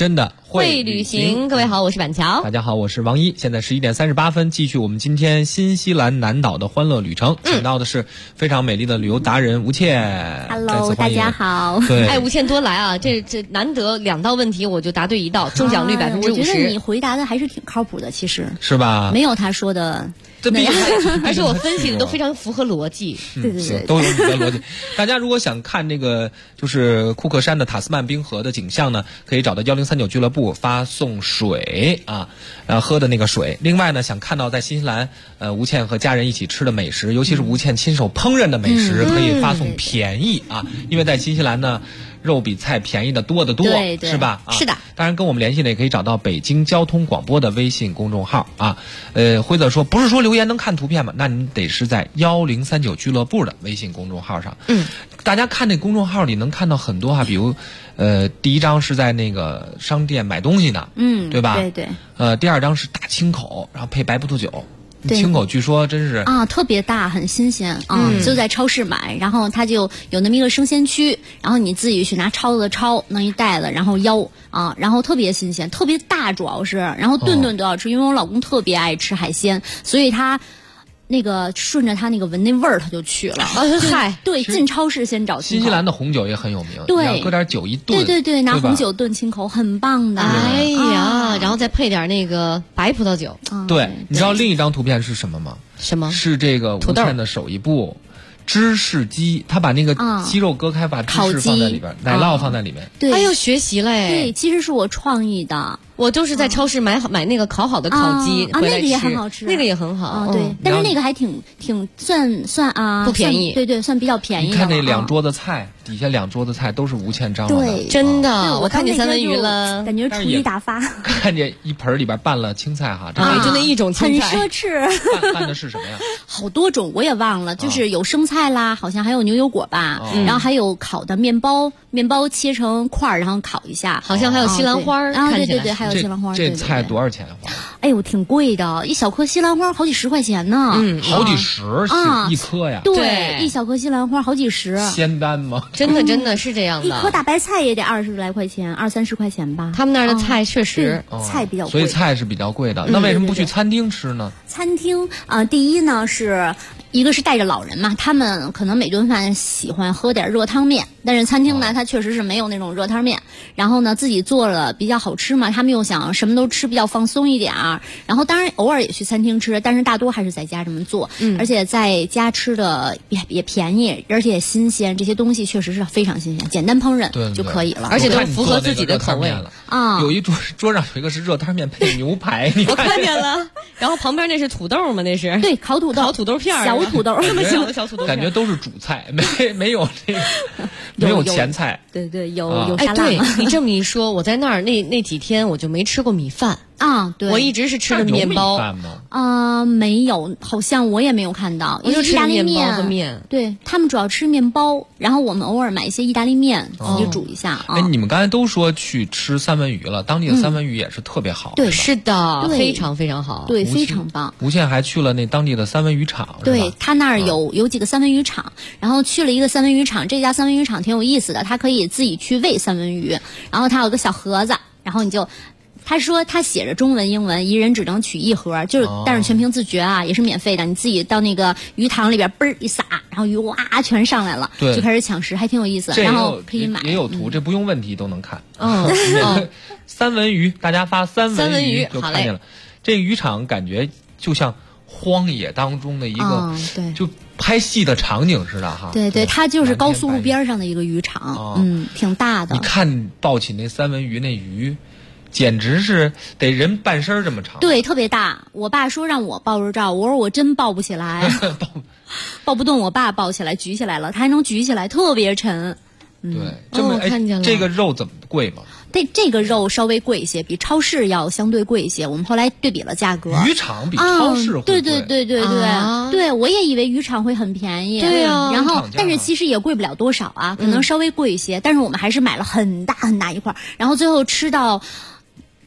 会旅行。各位好，我是板桥。 大家好，我是王一。现在11点38分，继续我们今天新西兰南岛的欢乐旅程，请到的是非常美丽的旅游达人吴倩。 Hello， 大家好。 对， 哎，吴倩多来啊！这难得2道问题我就答对1道，中奖率50%。 我觉得你回答的还是挺靠谱的，其实是吧？ 没有他说的。 那样，还是我分析的都非常符合逻辑。 对对对， 都有你的逻辑。大家如果想看那个就是库克山的塔斯曼冰河的景象呢，可以找到1039俱乐部发送水啊，喝的那个水。另外呢，想看到在新西兰吴倩和家人一起吃的美食，尤其是吴倩亲手烹饪的美食，可以发送便宜啊，因为在新西兰呢。肉比菜便宜的多得多， 对对是吧？ 是的。 当然跟我们联系呢，也可以找到北京交通广播的微信公众号啊。辉子说，不是说留言能看图片吗？那你得是在1039俱乐部的微信公众号上。大家看那公众号里能看到很多比如第一张是在那个商店买东西呢，对吧？ 对对。 第2张是大清口，然后配白葡萄酒。清口据说真是啊，特别大，很新鲜啊，就在超市买，然后它就有那么一个生鲜区，然后你自己去拿抄子抄，弄一袋子，然后腰啊，然后特别新鲜，特别大，主要是，然后顿顿都要吃，因为我老公特别爱吃海鲜，所以他。那个顺着他那个闻那味儿，他就去了。嗨，对，进超市先找清口。 新西兰的红酒也很有名， 对， 搁点酒一炖。 对对对，拿红酒炖清口，很棒的。 哎呀，然后再配点那个白葡萄酒。 对，你知道另一张图片是什么吗？ 什么？ 是这个吴倩的手艺部。芝士鸡，他把那个鸡肉割开，把芝士放在里边，奶酪放在里面。 对， 哎呦，学习嘞！ 对，其实是我创意的。 我就是在超市买那个烤好的烤鸡回来吃， 那个也很好吃， 那个也很好。 对，但是那个还挺算不便宜， 对，算比较便宜的。 你看那2桌子菜，底下2桌子菜都是吴倩张罗的， 对， 真的。我看见三文鱼了， 感觉厨艺大发。 看见一盆里边拌了青菜哈， 就那一种青菜， 很奢侈。 拌的是什么呀？ 好多种，我也忘了，就是有生菜啦，好像还有牛油果吧，然后还有烤的面包切成块儿，然后烤一下， 好像还有西兰花。 啊，对对对，还有西兰花。 这菜多少钱花？ 哎呦，挺贵的，一小颗西兰花好几10块钱呢。 好几十一颗呀。 对，一小颗西兰花好几十。 仙丹吗？ 真的是这样的。 一颗大白菜也得20来块钱，20-30块钱吧。 他们那儿的菜确实菜比较贵， 所以菜是比较贵的。那为什么不去餐厅吃呢？ 餐厅第一呢是。一个是带着老人嘛，他们可能每顿饭喜欢喝点热汤面，但是餐厅呢，它确实是没有那种热汤面。然后呢，自己做了比较好吃嘛，他们又想什么都吃比较放松一点儿。然后当然偶尔也去餐厅吃，但是大多还是在家这么做。而且在家吃的也便宜，而且也新鲜，这些东西确实是非常新鲜，简单烹饪就可以了， 而且都符合自己的口味啊。有一桌上有一个是热汤面配牛排， 我看见了。然后旁边那是土豆吗？那是对，烤土豆片儿。 小土豆， 这么小的小土豆， 感觉都是主菜，没有那个没有前菜。 对，有沙拉。 对，你这么一说，我在那儿那几天我就没吃过米饭啊。对， 我一直是吃的面包。 没有，好像我也没有看到。 我就吃意大利面和面。 对，他们主要吃面包，然后我们偶尔买一些意大利面自己煮一下。 哎，你们刚才都说去吃三文鱼了，当地的三文鱼也是特别好。 对， 是的，非常非常好。 对，非常棒。 吴倩还去了那当地的三文鱼场。 对，他那儿有几个三文鱼场，然后去了一个三文鱼场，这家三文鱼场挺有意思的，他可以自己去喂三文鱼，然后他有个小盒子，然后你就。他说他写着中文英文，一人只能取1盒，就是但是全凭自觉啊，也是免费的，你自己到那个鱼塘里边嘣一撒，然后鱼哇全上来了，就开始抢食，还挺有意思。然后可以买， 也有图，这不用问题都能看。三文鱼，大家发三文鱼就看见了。这个渔场感觉就像荒野当中的一个，就拍戏的场景似的哈。 对，它就是高速路边上的一个渔场，挺大的。 你看抱起那三文鱼，那鱼。简直是得人半身这么长， 对，特别大。我爸说让我抱着照，我说我真抱不起来，抱不动。我爸抱起来，举起来了，他还能举起来，特别沉。 对，这么看见了。 这个肉怎么贵吗？ 这个肉稍微贵一些，比超市要相对贵一些。我们后来对比了价格， 渔场比超市会贵。 对，我也以为渔场会很便宜。 对啊， 然后但是其实也贵不了多少啊，可能稍微贵一些。但是我们还是买了很大很大一块，然后最后吃到。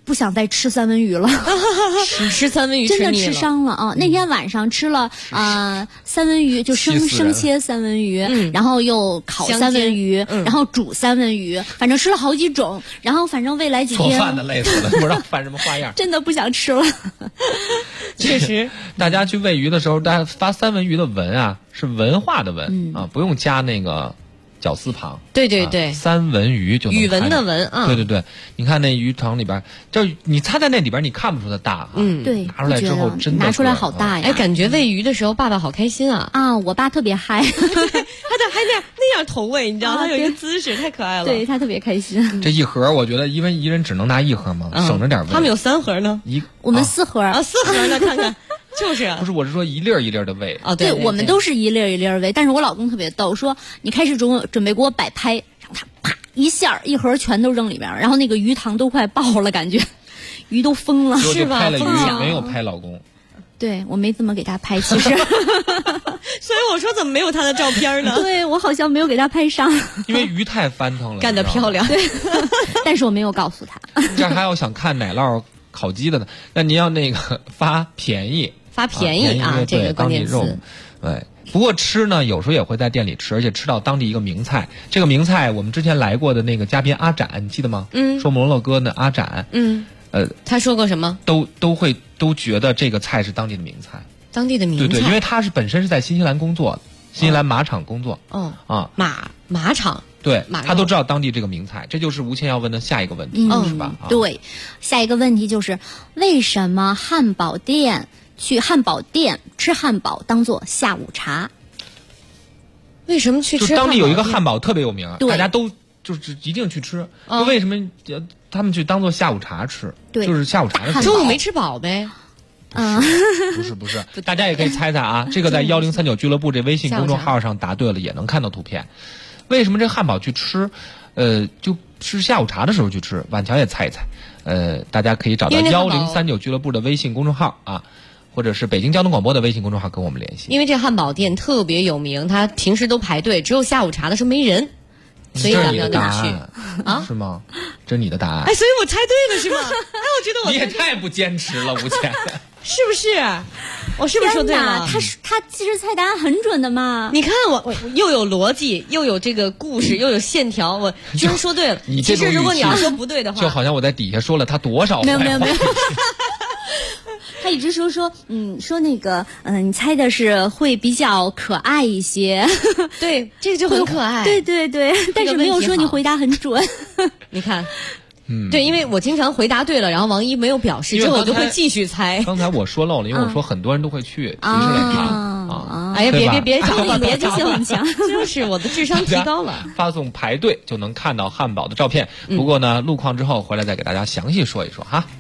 不想再吃三文鱼了。 吃三文鱼真的吃伤了啊！那天晚上吃了三文鱼，就生切三文鱼，然后又烤三文鱼，然后煮三文鱼，反正吃了好几种。然后反正未来几天做饭的累死了，不知道翻什么花样。 真的不想吃了。 确实， 大家去喂鱼的时候，大家发三文鱼的文啊是文化的文啊，不用加那个绞丝旁。 对对对， 三文鱼就能语文的文啊。 对对对，你看那鱼塘里边，就你插在那里边，你看不出它大哈。 对， 拿出来之后真的拿出来好大呀！ 哎，感觉喂鱼的时候，爸爸好开心啊！ 啊，我爸特别嗨，他还那样投喂，你知道，他有一个姿势太可爱了。 对他特别开心。 这一盒，我觉得因为一人只能拿一盒嘛，省着点喂。 他们有3盒呢， 我们4盒啊，4盒呢，看看。就是啊， 不是，我是说一粒一粒的喂啊。 对，我们都是一粒一粒喂，但是我老公特别逗，说你开始准备给我摆拍，然后他啪一下一盒全都扔里边，然后那个鱼塘都快爆了，感觉鱼都疯了， 是吧？ 疯了，没有拍老公。 对，我没怎么给他拍，其实。 所以我说怎么没有他的照片呢？ 对，我好像没有给他拍上。 因为鱼太翻腾了， 干得漂亮。 对，但是我没有告诉他。 这还有想看奶酪烤鸡的呢，那您要那个发便宜。 发便宜啊，这个关键词。 对，不过吃呢，有时候也会在店里吃，而且吃到当地一个名菜。这个名菜，我们之前来过的那个嘉宾阿展，你记得吗？说摩洛哥的阿展。 他说过什么？ 都觉得这个菜是当地的名菜。 当地的名菜。 对，因为他本身是在新西兰工作，新西兰马场工作。 马场。 对，他都知道当地这个名菜，这就是吴谦要问的下一个问题，是吧？ 对，下一个问题就是为什么去汉堡店吃汉堡当做下午茶？ 为什么去吃？ 就当地有一个汉堡特别有名， 大家都就是一定去吃。就为什么他们去当做下午茶吃？ 对， 就是下午茶的时候中午没吃饱呗。 不是，大家也可以猜猜啊。这个在1039俱乐部这微信公众号上答对了，也能看到图片。为什么这汉堡去吃，就吃下午茶的时候去吃？晚乔也猜一猜，大家可以找到1039俱乐部的微信公众号啊，或者是北京交通广播的微信公众号跟我们联系。 因为这汉堡店特别有名，他平时都排队，只有下午茶的时候没人，所以咱们要跟他去啊？是吗？这是你的答案？ 哎，所以我猜对了是吗？哎，我觉得你也太不坚持了，吴谦。 是不是？我是不是说对了？ 他其实猜答案很准的嘛。 你看我又有逻辑，又有这个故事，又有线条，我居然说对了。其实如果你要说不对的话， 就好像我在底下说了他多少坏话。 没有。他一直说那个你猜的是会比较可爱一些。 对，这个就很可爱。 对，但是没有说你回答很准。 你看。对，因为我经常回答对了，然后王一没有表示，之后我就会继续猜。 刚才我说漏了，因为我说很多人都会去迪士尼啊。哎呀，别找吧，别记性很强， 就是我的智商提高了。 发送排队就能看到汉堡的照片。不过呢，路况之后回来再给大家详细说一说哈。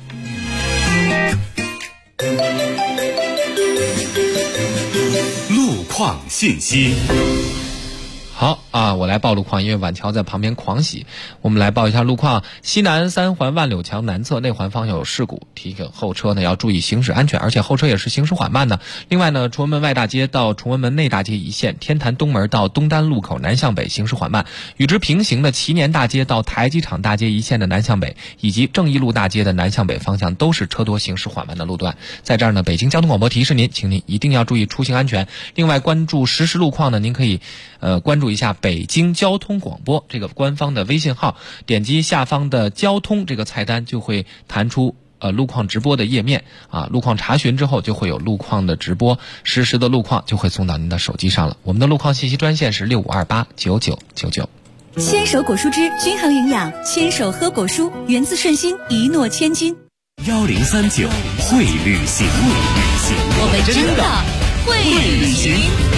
路况信息。 好啊，我来报路况，因为晚乔在旁边狂喜。我们来报一下路况：西南3环万柳墙南侧内环方向有事故，提醒后车呢要注意行驶安全，而且后车也是行驶缓慢的。另外呢，崇文门外大街到崇文门内大街一线，天坛东门到东单路口南向北行驶缓慢。与之平行的祈年大街到台机场大街一线的南向北，以及正义路大街的南向北方向都是车多行驶缓慢的路段。在这儿呢，北京交通广播提示您，请您一定要注意出行安全。另外，关注实时路况呢，您可以关注一下北京交通广播这个官方的微信号，点击下方的交通这个菜单，就会弹出路况直播的页面啊。路况查询之后就会有路况的直播，实时的路况就会送到您的手机上了。我们的路况信息专线是65289999。 牵手果蔬汁均衡营养，牵手喝果蔬，源自顺心，一诺千金。 1039会旅行， 我们真的会旅行。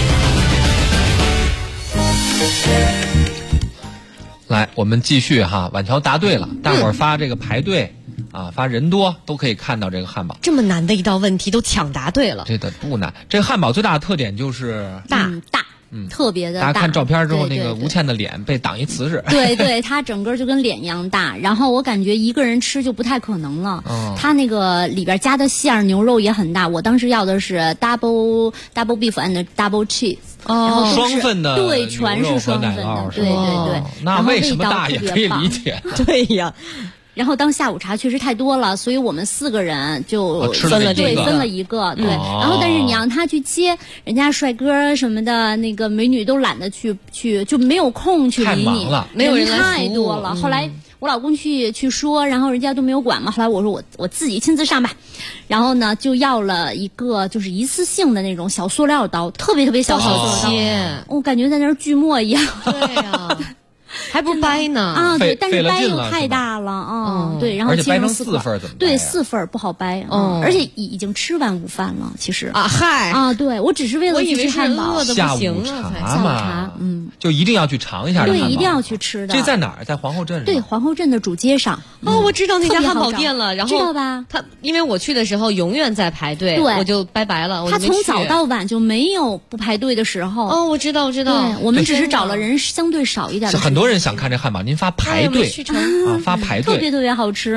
来，我们继续哈。晚乔答对了，大伙儿发这个排队啊，发人多都可以看到这个汉堡。 这么难的一道问题都抢答对了， 这不难。这个汉堡最大的特点就是大。特别的大。 大家看照片之后，那个吴倩的脸被挡一瓷实。 对，它整个就跟脸一样大。然后我感觉一个人吃就不太可能了。它那个里边加的馅牛肉也很大。我当时要的是 double beef and double cheese。然后双份的， 对，全是双份的，对。 那为什么大也可以理解。 对呀。 然后当下午茶确实太多了，所以我们4个人就分了一个，对。然后但是你让他去接人家帅哥什么的，那个美女都懒得去，就没有空去理你， 没有人太多了。后来我老公去说，然后人家都没有管嘛。后来我说我自己亲自上吧，然后呢就要了一个就是一次性的那种小塑料刀，特别小塑料刀，我感觉在那儿锯末一样。 对呀。还不掰呢啊？对，但是掰又太大了啊！对，然后而且掰成4份怎么？ 对，4份不好掰。而且已经吃完午饭了，其实啊，嗨啊，对我只是为了去吃汉堡， 下午茶，就一定要去尝一下。 对，一定要去吃的。 这在哪儿？在皇后镇。 对，皇后镇的主街上。 哦，我知道那家汉堡店了。然后知道吧？ 因为我去的时候永远在排队，我就拜拜了。 他从早到晚就没有不排队的时候。 哦，我知道。 对，我们只是找了人相对少一点的。 很多人想看这汉堡。您发排队啊，发排队， 特别好吃，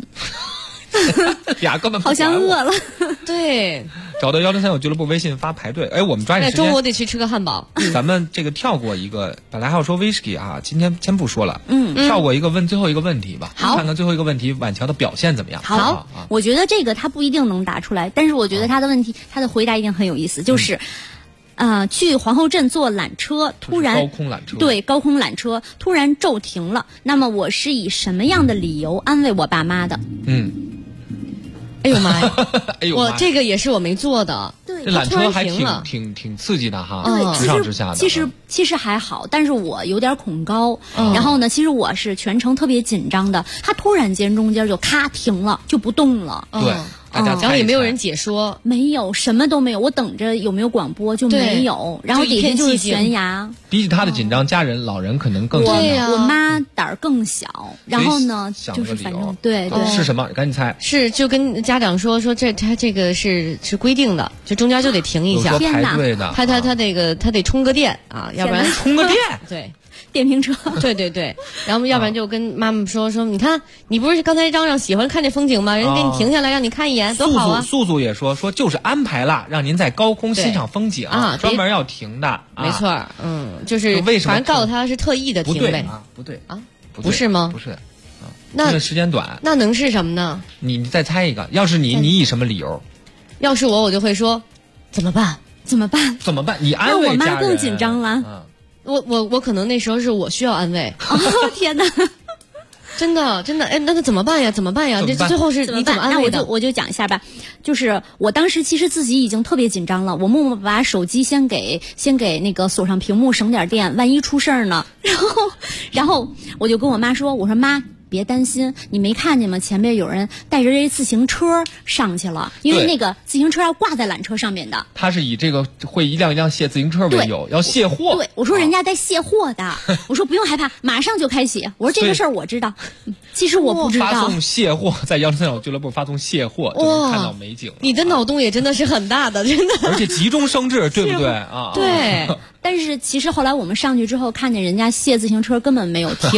呀，根本好像饿了。 对， 找到1035俱乐部微信发排队。哎，我们抓紧时间， 中午得去吃个汉堡。 咱们这个跳过一个，本来还要说 whisky 啊，今天先不说了。跳过一个，问最后一个问题吧。 好， 看看最后一个问题，婉乔的表现怎么样？ 好，我觉得这个他不一定能答出来，但是我觉得他的问题，他的回答一定很有意思，就是。去皇后镇坐缆车，突然高空缆车， 对，高空缆车突然骤停了。那么我是以什么样的理由安慰我爸妈的？ 哎呦妈呀！我这个也是我没做的。 对， 这缆车还挺刺激的哈。 对， 直上直下的。 其实还好，但是我有点恐高。然后呢，其实我是全程特别紧张的。他突然间中间就咔停了，就不动了。 对。 然后也没有人解说， 没有，什么都没有。我等着有没有广播就没有，然后底下就是悬崖。 比起他的紧张，家人老人可能更紧张。 我妈胆儿更小，然后呢，就是反正对是什么？赶紧猜。 是就跟家长说他这个是规定的，就中间就得停一下。 排队的， 他得充个电啊，要不然充个电。 对。 电瓶车， 对，然后要不然就跟妈妈说，你看你不是刚才嚷嚷喜欢看这风景吗？人给你停下来让你看一眼，多好啊！ 素也说就是安排了，让您在高空欣赏风景啊，专门要停的， 没错，就是反正告诉他是特意的停呗， 不对啊， 不是吗？ 不是，那时间短， 那能是什么呢？ 你再猜一个，要是你以什么理由？ 要是我就会说怎么办？ 你安慰家人， 那我妈更紧张了。 我可能那时候是我需要安慰。 天哪， 真的，哎，那怎么办呀？这最后是你怎么安慰的？ 那我就讲一下吧。就是我当时其实自己已经特别紧张了，我默默把手机先给那个锁上屏幕，省点电，万一出事儿呢。然后我就跟我妈说，我说妈。别担心，你没看见吗？前面有人带着这自行车上去了，因为那个自行车要挂在缆车上面的。 他是以这个会一辆一辆卸自行车为由，要卸货。 对，我说人家在卸货的，我说不用害怕，马上就开洗。我说这个事儿我知道，其实我不知道。 发送卸货，在103俱乐部发送卸货，就能看到美景。 你的脑洞也真的是很大的，真的。 而且急中生智，对不对啊？ 对。 但是其实后来我们上去之后，看见人家卸自行车根本没有停。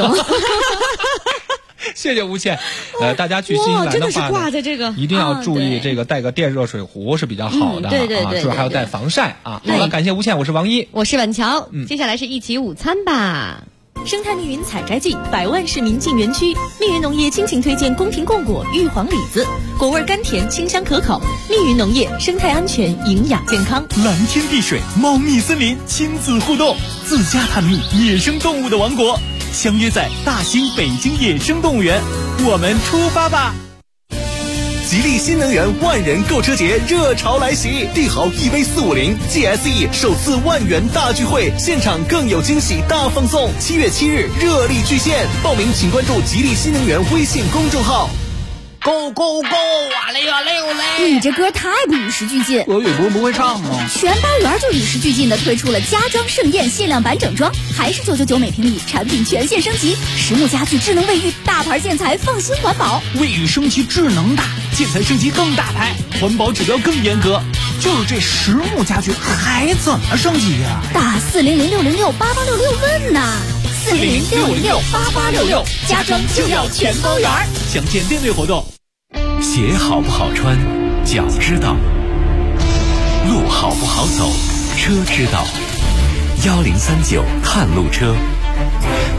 谢谢吴倩，大家去新西兰的话呢，一定要注意这个带个电热水壶是比较好的， 对， 主要还要带防晒啊。好了，感谢吴倩，我是王一， 我是婉乔，接下来是一起午餐吧。 生态密云采摘季，100万市民进园区。密云农业倾情推荐宫廷贡果玉皇李子，果味甘甜，清香可口。密云农业生态安全，营养健康。 蓝天碧水，茂密森林，亲子互动，自家探秘野生动物的王国。相约在大兴北京野生动物园，我们出发吧！ 吉利新能源万人购车节热潮来袭，帝豪 EV450 GSE 首次万元大聚会，现场更有惊喜大放送。7月7日热力巨献，报名请关注吉利新能源微信公众号。 Go go go！ 哇嘞哇嘞哇嘞！ 你这歌太不与时俱进。 俄语不会唱吗？ 全八元就与时俱进的推出了家装盛宴限量版整装，还是999每平米，产品全线升级，实木家具、智能卫浴、大牌建材，放心环保。 卫浴升级智能大，建材升级更大牌，环保指标更严格。就是这实木家具还怎么升级呀？ 打400-606-8866问呐！400-606-8866，家装就要全包圆。 详见订阅活动。 鞋好不好穿，脚知道；路好不好走，车知道。1039看路车，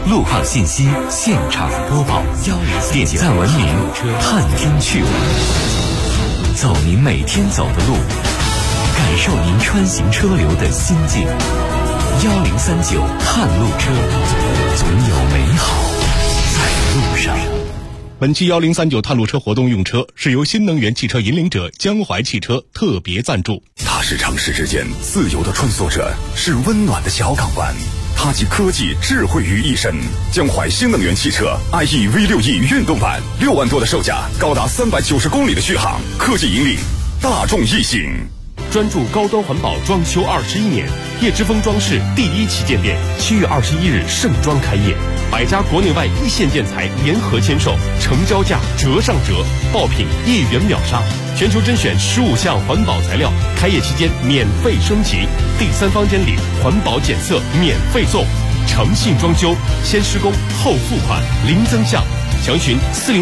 路况信息现场播报，点赞文明，探听趣闻，走您每天走的路，感受您穿行车流的心境。1039探路车，总有美好在路上。 本期1039探路车活动用车是由新能源汽车引领者江淮汽车特别赞助。 它是城市之间自由的穿梭者，是温暖的小港湾。它集科技智慧于一身。江淮新能源汽车 IE V6E 运动版，6万多的售价，高达390公里的续航，科技引领大众一心。 专注高端环保装修21年，叶之峰装饰第1旗舰店7月21日盛装开业，100家国内外一线建材联合签售，成交价折上折，爆品1元秒杀，全球甄选15项环保材料，开业期间免费升级，第3方监理环保检测免费送，诚信装修，先施工后付款，零增项，详询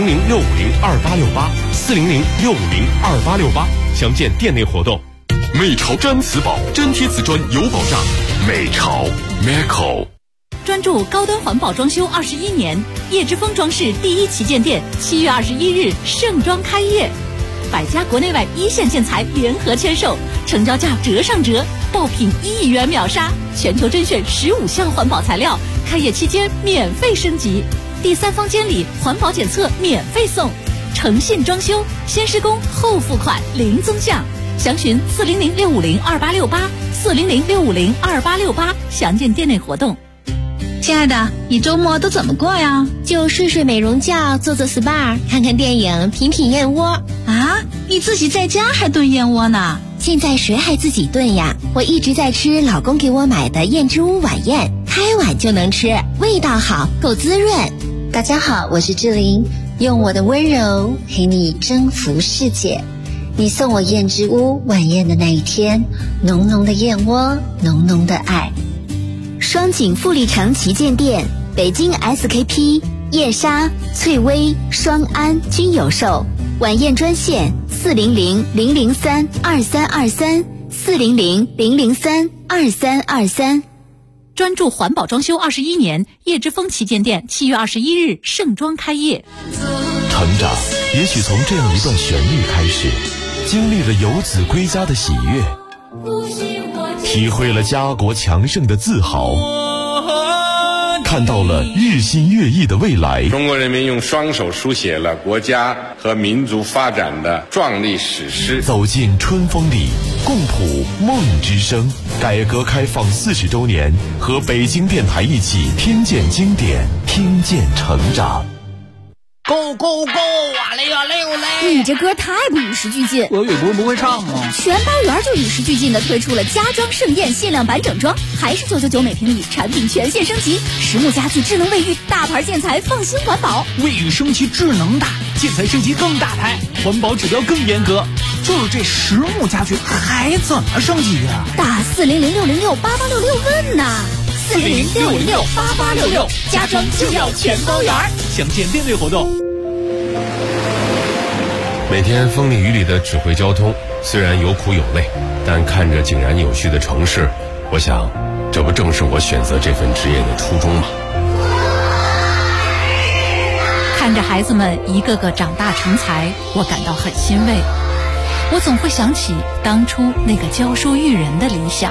400-650-2868，400-650-2868，详见店内活动。 美潮粘瓷宝，粘贴瓷砖有保障。美潮 Meco。 专注高端环保装修21年，叶之峰装饰第1旗舰店7月21日盛装开业，100家国内外一线建材联合签售，成交价折上折，爆品1元秒杀，全球甄选15项环保材料，开业期间免费升级，第3方监理环保检测免费送，诚信装修，先施工后付款，零增项，详询400-650-2868，400-650-2868，详见店内活动。 亲爱的，你周末都怎么过呀？ 就睡睡美容觉，做做 SPA， 看看电影，品品燕窝。 啊，你自己在家还炖燕窝呢？ 现在谁还自己炖呀？我一直在吃老公给我买的燕之屋晚宴，开碗就能吃，味道好，够滋润。大家好，我是志玲，用我的温柔陪你征服世界。你送我燕之屋晚宴的那一天，浓浓的燕窝，浓浓的爱。 双井富力城旗舰店、北京 SKP、燕莎、翠微、双安均有售。晚宴专线400-003-2323，400-003-2323。 专注环保装修21年，叶之峰旗舰店7月21日盛装开业。 成长也许从这样一段旋律开始，经历了游子归家的喜悦，体会了家国强盛的自豪，看到了日新月异的未来。 中国人民用双手书写了国家和民族发展的壮丽史诗。 走进春风里，共谱梦之声。改革开放40周年，和北京电台一起听见经典，听见成长。 Go go go！ 哇嘞哇嘞哇嘞！ 你这歌太不与时俱进， 俄语不会唱吗？ 全包圆就与时俱进的推出了家装盛宴限量版整装，还是999每平米，产品全线升级，实木家具、智能卫浴，大牌建材放心环保。 卫浴升级智能大，建材升级更大牌，环保指标更严格。就是这实木家具还怎么升级呀？ 打400-606-8866问呐！400-606-8866，家装就要全包圆。 详见店内活动。 每天风里雨里的指挥交通，虽然有苦有累，但看着井然有序的城市，我想，这不正是我选择这份职业的初衷吗？ 看着孩子们一个个长大成才，我感到很欣慰。我总会想起当初那个教书育人的理想。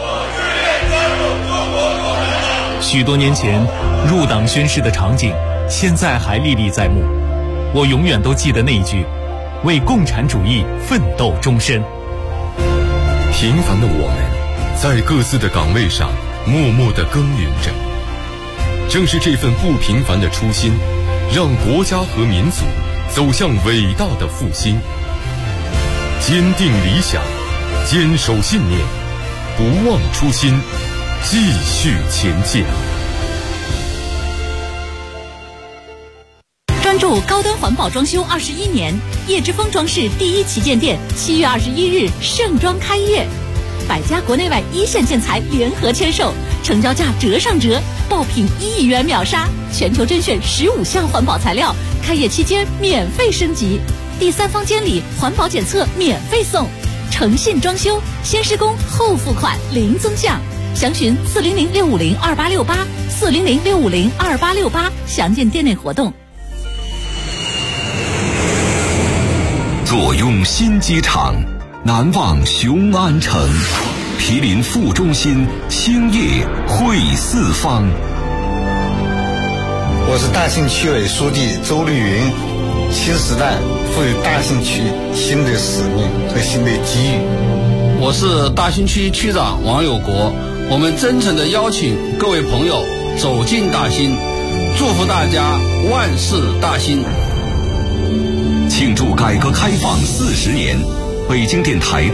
许多年前入党宣誓的场景，现在还历历在目。我永远都记得那一句：为共产主义奋斗终身。 平凡的我们，在各自的岗位上默默地耕耘着。正是这份不平凡的初心，让国家和民族走向伟大的复兴。坚定理想，坚守信念，不忘初心，继续前进。 专注高端环保装修21年，叶之峰装饰第1旗舰店7月21日盛装开业，100家国内外一线建材联合签售，成交价折上折，爆品1元秒杀，全球甄选15项环保材料，开业期间免费升级，第3方监理环保检测免费送，诚信装修，先施工后付款，零增项， 详询400-650-2868，400-650-2868，详见店内活动。 坐拥新机场，难忘雄安城，毗邻副中心，兴业汇四方。 我是大兴区委书记周绿云。新时代赋予大兴区新的使命和新的机遇。 我是大兴区区长王有国，我们真诚地邀请各位朋友走进大兴，祝福大家万事大兴。 庆祝改革开放40年，北京电台